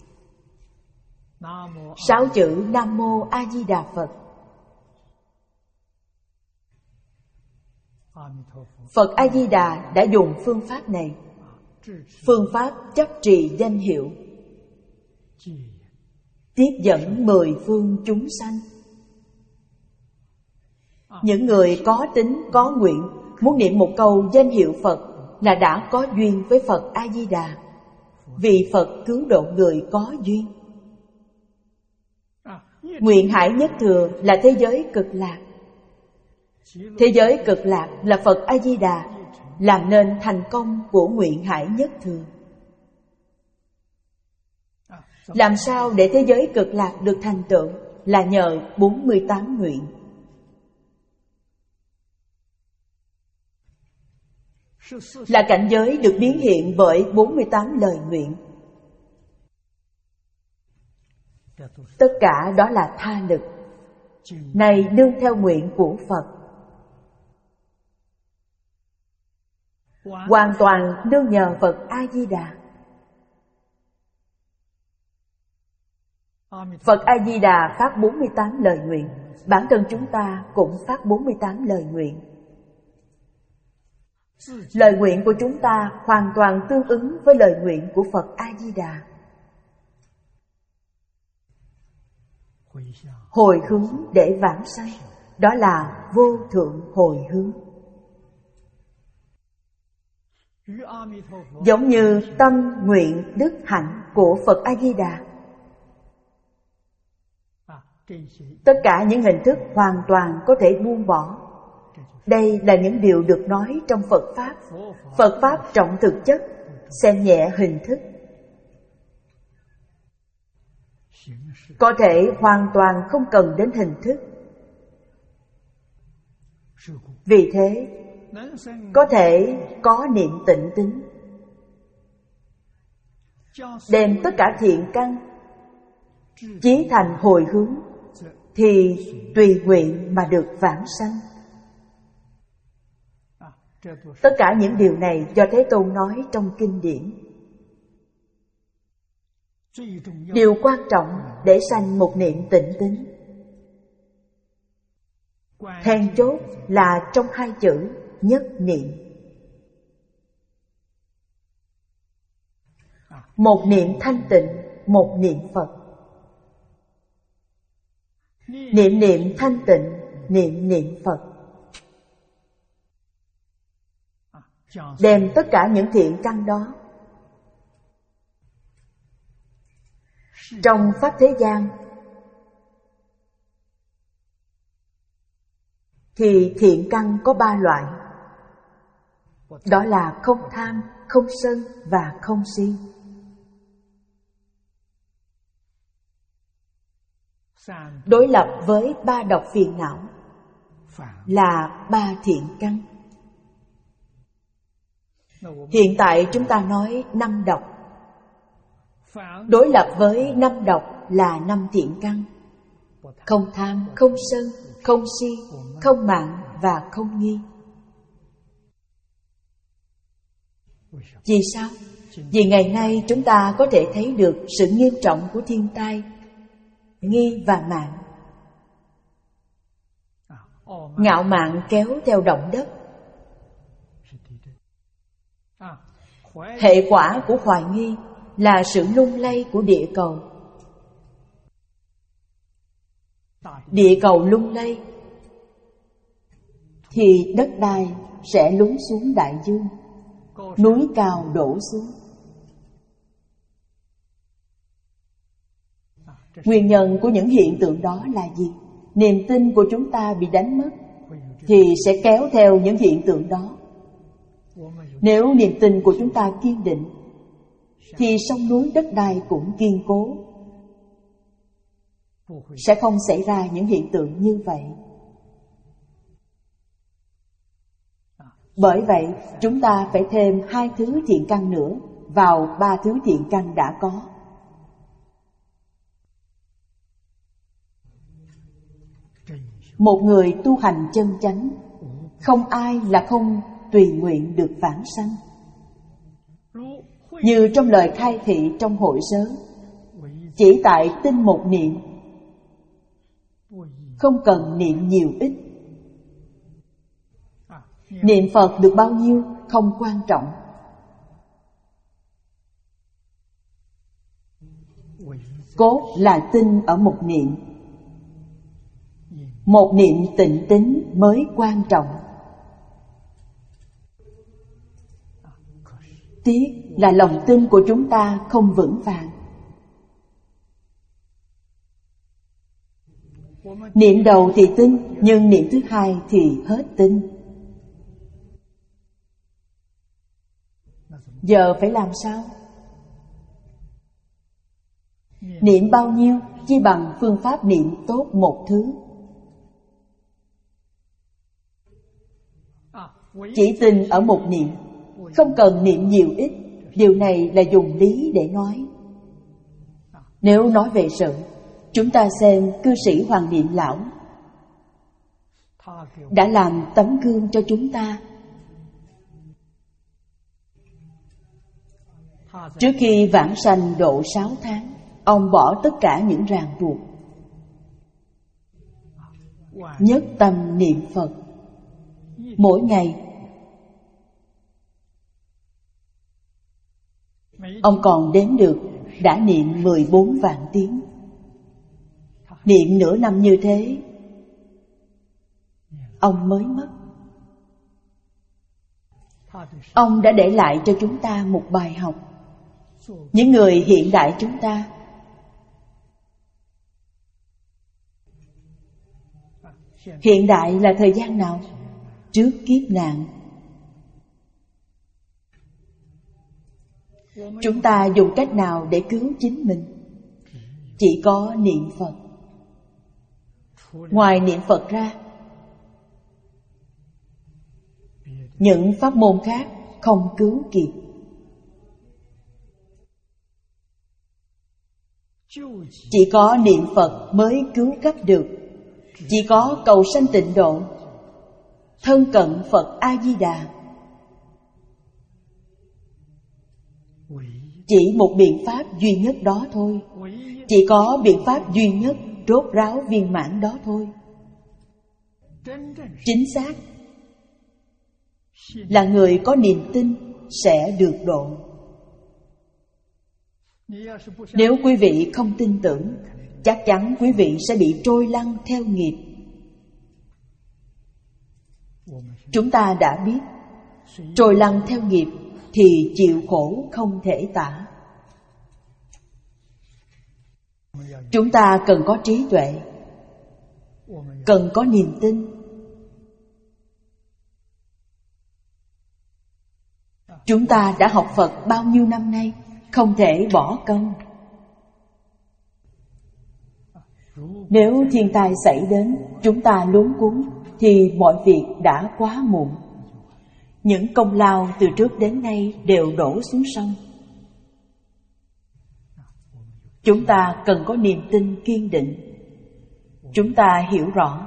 Sáu chữ Nam Mô A Di Đà Phật. Phật A Di Đà đã dùng phương pháp này, phương pháp chấp trì danh hiệu, tiếp dẫn mười phương chúng sanh. Những người có tính, có nguyện muốn niệm một câu danh hiệu Phật là đã có duyên với Phật A Di Đà, vì Phật cứu độ người có duyên. Nguyện hải nhất thừa là thế giới cực lạc. Thế giới cực lạc là Phật A Di Đà làm nên thành công của nguyện hải nhất thừa. Làm sao để thế giới cực lạc được thành tựu? Là nhờ bốn mươi tám nguyện. Là cảnh giới được biến hiện bởi bốn mươi tám lời nguyện. Tất cả đó là tha lực. Này đương theo nguyện của Phật, hoàn toàn nương nhờ Phật A-di-đà. Phật A-di-đà phát bốn mươi tám lời nguyện, bản thân chúng ta cũng phát bốn mươi tám lời nguyện. Lời nguyện của chúng ta hoàn toàn tương ứng với lời nguyện của Phật A-di-đà. Hồi hướng để vãng sanh, đó là vô thượng hồi hướng. Giống như tâm, nguyện, đức, hạnh của Phật A-di-đà. Tất cả những hình thức hoàn toàn có thể buông bỏ. Đây là những điều được nói trong Phật Pháp. Phật Pháp trọng thực chất, xem nhẹ hình thức. Có thể hoàn toàn không cần đến hình thức. Vì thế, có thể có niệm tịnh tính, đem tất cả thiện căn chí thành hồi hướng, thì tùy nguyện mà được vãng sanh. Tất cả những điều này do Thế Tôn nói trong kinh điển. Điều quan trọng để sanh một niệm tịnh tính, then chốt là trong hai chữ nhất niệm. Một niệm thanh tịnh, một niệm Phật. Niệm niệm thanh tịnh, niệm niệm Phật. Đem tất cả những thiện căn đó trong pháp thế gian, thì thiện căn có ba loại. Đó là không tham, không sân và không si. Đối lập với ba độc phiền não là ba thiện căn. Hiện tại chúng ta nói năm độc. Đối lập với năm độc là năm thiện căn: không tham, không sân, không si, không mạn và không nghi. Vì sao? Vì ngày nay chúng ta có thể thấy được sự nghiêm trọng của thiên tai, nghi và mạn. Ngạo mạn kéo theo động đất. Hệ quả của hoài nghi là sự lung lay của địa cầu. Địa cầu lung lay thì đất đai sẽ lún xuống đại dương, núi cao đổ xuống. Nguyên nhân của những hiện tượng đó là gì? Niềm tin của chúng ta bị đánh mất thì sẽ kéo theo những hiện tượng đó. Nếu niềm tin của chúng ta kiên định thì sông núi đất đai cũng kiên cố, sẽ không xảy ra những hiện tượng như vậy. Bởi vậy chúng ta phải thêm hai thứ thiện căn nữa vào ba thứ thiện căn đã có. Một người tu hành chân chánh, không ai là không tùy nguyện được vãng sanh. Như trong lời khai thị trong hội sớ, chỉ tại tin một niệm, không cần niệm nhiều ít. Niệm Phật được bao nhiêu không quan trọng. Cốt là tin ở một niệm. Một niệm tịnh tín mới quan trọng. Tiếc là lòng tin của chúng ta không vững vàng. Niệm đầu thì tin, nhưng niệm thứ hai thì hết tin. Giờ phải làm sao? Niệm bao nhiêu chi bằng phương pháp niệm tốt một thứ. Chỉ tin ở một niệm, không cần niệm nhiều ít. Điều này là dùng lý để nói. Nếu nói về sự, chúng ta xem cư sĩ Hoàng Niệm Lão đã làm tấm gương cho chúng ta. Trước khi vãng sanh độ sáu tháng, ông bỏ tất cả những ràng buộc, nhất tâm niệm Phật. Mỗi ngày ông còn đếm được đã niệm mười bốn vạn tiếng. Niệm nửa năm như thế, ông mới mất. Ông đã để lại cho chúng ta một bài học. Những người hiện đại chúng ta hiện đại là thời gian nào? Trước kiếp nạn. Chúng ta dùng cách nào để cứu chính mình? Chỉ có niệm Phật. Ngoài niệm Phật ra, những pháp môn khác không cứu kịp. Chỉ có niệm Phật mới cứu cấp được. Chỉ có cầu sanh tịnh độ, thân cận Phật A-di-đà. Chỉ một biện pháp duy nhất đó thôi. Chỉ có biện pháp duy nhất rốt ráo viên mãn đó thôi. Chính xác là người có niềm tin sẽ được độ. Nếu quý vị không tin tưởng, chắc chắn quý vị sẽ bị trôi lăn theo nghiệp. Chúng ta đã biết, trôi lăn theo nghiệp thì chịu khổ không thể tả. Chúng ta cần có trí tuệ, cần có niềm tin. Chúng ta đã học Phật bao nhiêu năm nay, không thể bỏ công. Nếu thiên tai xảy đến, chúng ta luống cuống, thì mọi việc đã quá muộn. Những công lao từ trước đến nay đều đổ xuống sông. Chúng ta cần có niềm tin kiên định. Chúng ta hiểu rõ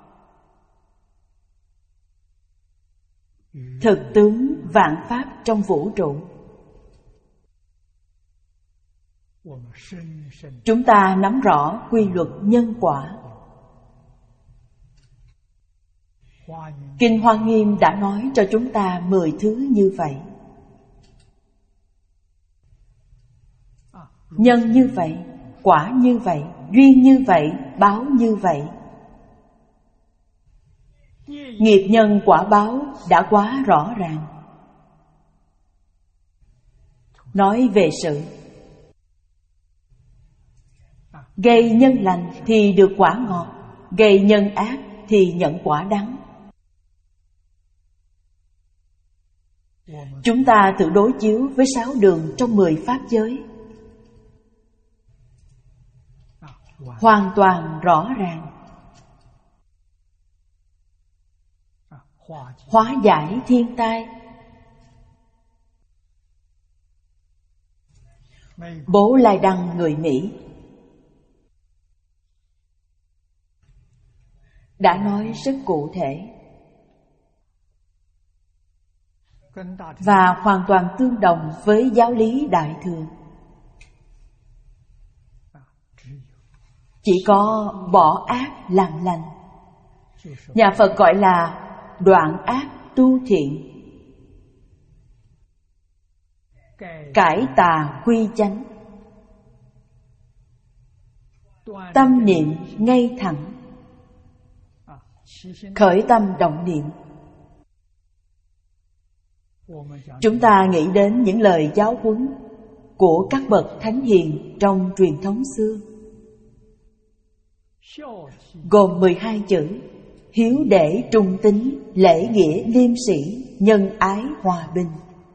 thực tướng vạn pháp trong vũ trụ. Chúng ta nắm rõ quy luật nhân quả. Kinh Hoa Nghiêm đã nói cho chúng ta mười thứ như vậy. Nhân như vậy, quả như vậy, duyên như vậy, báo như vậy. Nghiệp nhân quả báo đã quá rõ ràng. Nói về sự gây nhân lành thì được quả ngọt, gây nhân ác thì nhận quả đắng. Chúng ta tự đối chiếu với sáu đường trong mười pháp giới, hoàn toàn rõ ràng. Hóa giải thiên tai. Bố Lai Đăng người Mỹ đã nói rất cụ thể và hoàn toàn tương đồng với giáo lý Đại Thừa. Chỉ có bỏ ác làm lành. Nhà Phật gọi là đoạn ác tu thiện, cải tà quy chánh, tâm niệm ngay thẳng, khởi tâm động niệm. Chúng ta nghĩ đến những lời giáo huấn của các bậc thánh hiền trong truyền thống xưa, gồm mười hai chữ: hiếu đệ trung tín, lễ nghĩa liêm sĩ, nhân ái hòa bình.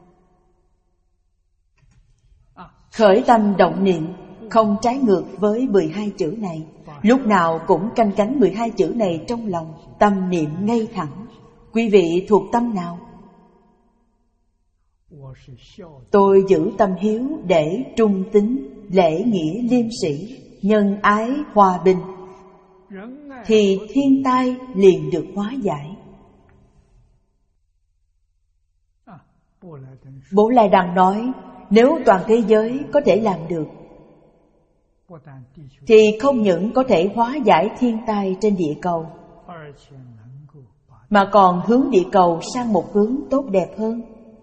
Khởi tâm động niệm không trái ngược với mười hai chữ này, lúc nào cũng canh cánh mười hai chữ này trong lòng, tâm niệm ngay thẳng. Quý vị thuộc tâm nào? Tôi giữ tâm hiếu để trung tín, lễ nghĩa liêm sĩ, nhân ái hòa bình, thì thiên tai liền được hóa giải. Bố Lai Đăng nói, nếu toàn thế giới có thể làm được, thì không những có thể hóa giải thiên tai trên địa cầu, mà còn hướng địa cầu sang một hướng tốt đẹp hơn.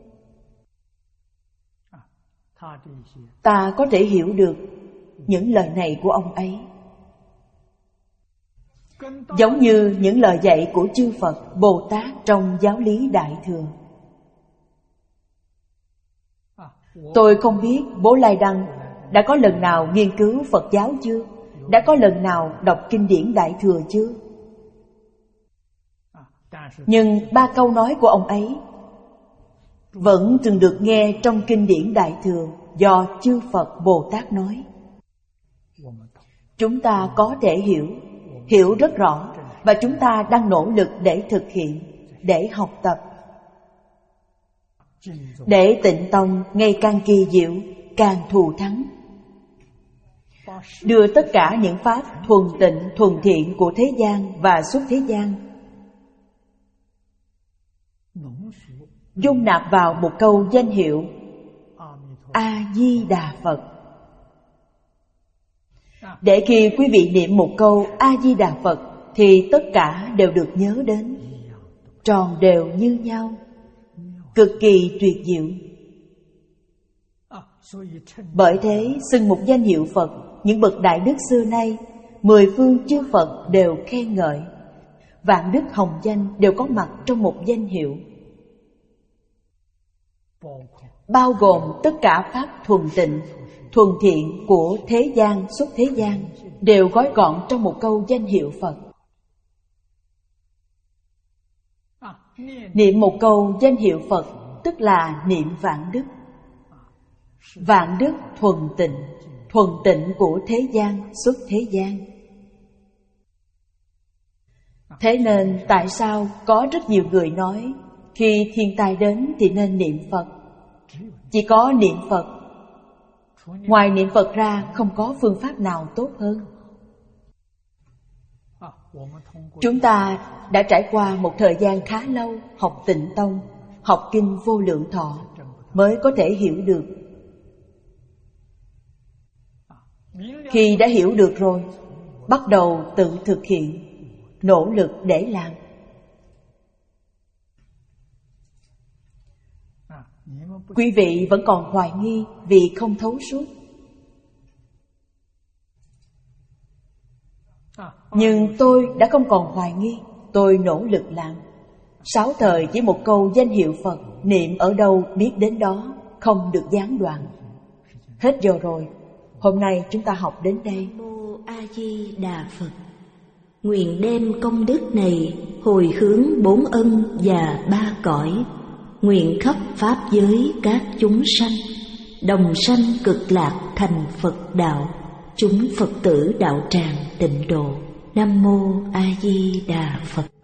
Ta có thể hiểu được những lời này của ông ấy, giống như những lời dạy của chư Phật, Bồ Tát trong giáo lý Đại Thừa. Tôi không biết Bố Lai Đăng đã có lần nào nghiên cứu Phật giáo chưa? Đã có lần nào đọc kinh điển Đại Thừa chưa? Nhưng ba câu nói của ông ấy vẫn từng được nghe trong kinh điển Đại Thừa do chư Phật Bồ Tát nói. Chúng ta có thể hiểu, hiểu rất rõ, và chúng ta đang nỗ lực để thực hiện, để học tập, để Tịnh Tông ngày càng kỳ diệu, càng thù thắng, đưa tất cả những pháp thuần tịnh, thuần thiện của thế gian và xuất thế gian dung nạp vào một câu danh hiệu A-di-đà Phật. Để khi quý vị niệm một câu A-di-đà Phật thì tất cả đều được nhớ đến, tròn đều như nhau, cực kỳ tuyệt diệu. Bởi thế xưng một danh hiệu Phật, những bậc đại đức xưa nay, mười phương chư Phật đều khen ngợi, vạn đức hồng danh đều có mặt trong một danh hiệu, bao gồm tất cả pháp thuần tịnh, thuần thiện của thế gian, xuất thế gian, đều gói gọn trong một câu danh hiệu Phật. Niệm một câu danh hiệu Phật tức là niệm vạn đức. Vạn đức thuần tịnh, thuần tịnh của thế gian, xuất thế gian. Thế nên tại sao có rất nhiều người nói khi thiên tai đến thì nên niệm Phật? Chỉ có niệm Phật. Ngoài niệm Phật ra không có phương pháp nào tốt hơn. Chúng ta đã trải qua một thời gian khá lâu học Tịnh Tông, học kinh Vô Lượng Thọ mới có thể hiểu được. Khi đã hiểu được rồi, bắt đầu tự thực hiện, nỗ lực để làm. Quý vị vẫn còn hoài nghi vì không thấu suốt. Nhưng tôi đã không còn hoài nghi, tôi nỗ lực làm. Sáu thời chỉ một câu danh hiệu Phật, niệm ở đâu biết đến đó, không được gián đoạn. Hết giờ rồi, hôm nay chúng ta học đến đây. Mô A Di Đà Phật. Nguyện đem công đức này hồi hướng bốn ân và ba cõi, nguyện khắp pháp giới các chúng sanh đồng sanh cực lạc thành Phật đạo, chúng Phật tử đạo tràng tịnh độ. Nam mô A Di Đà Phật.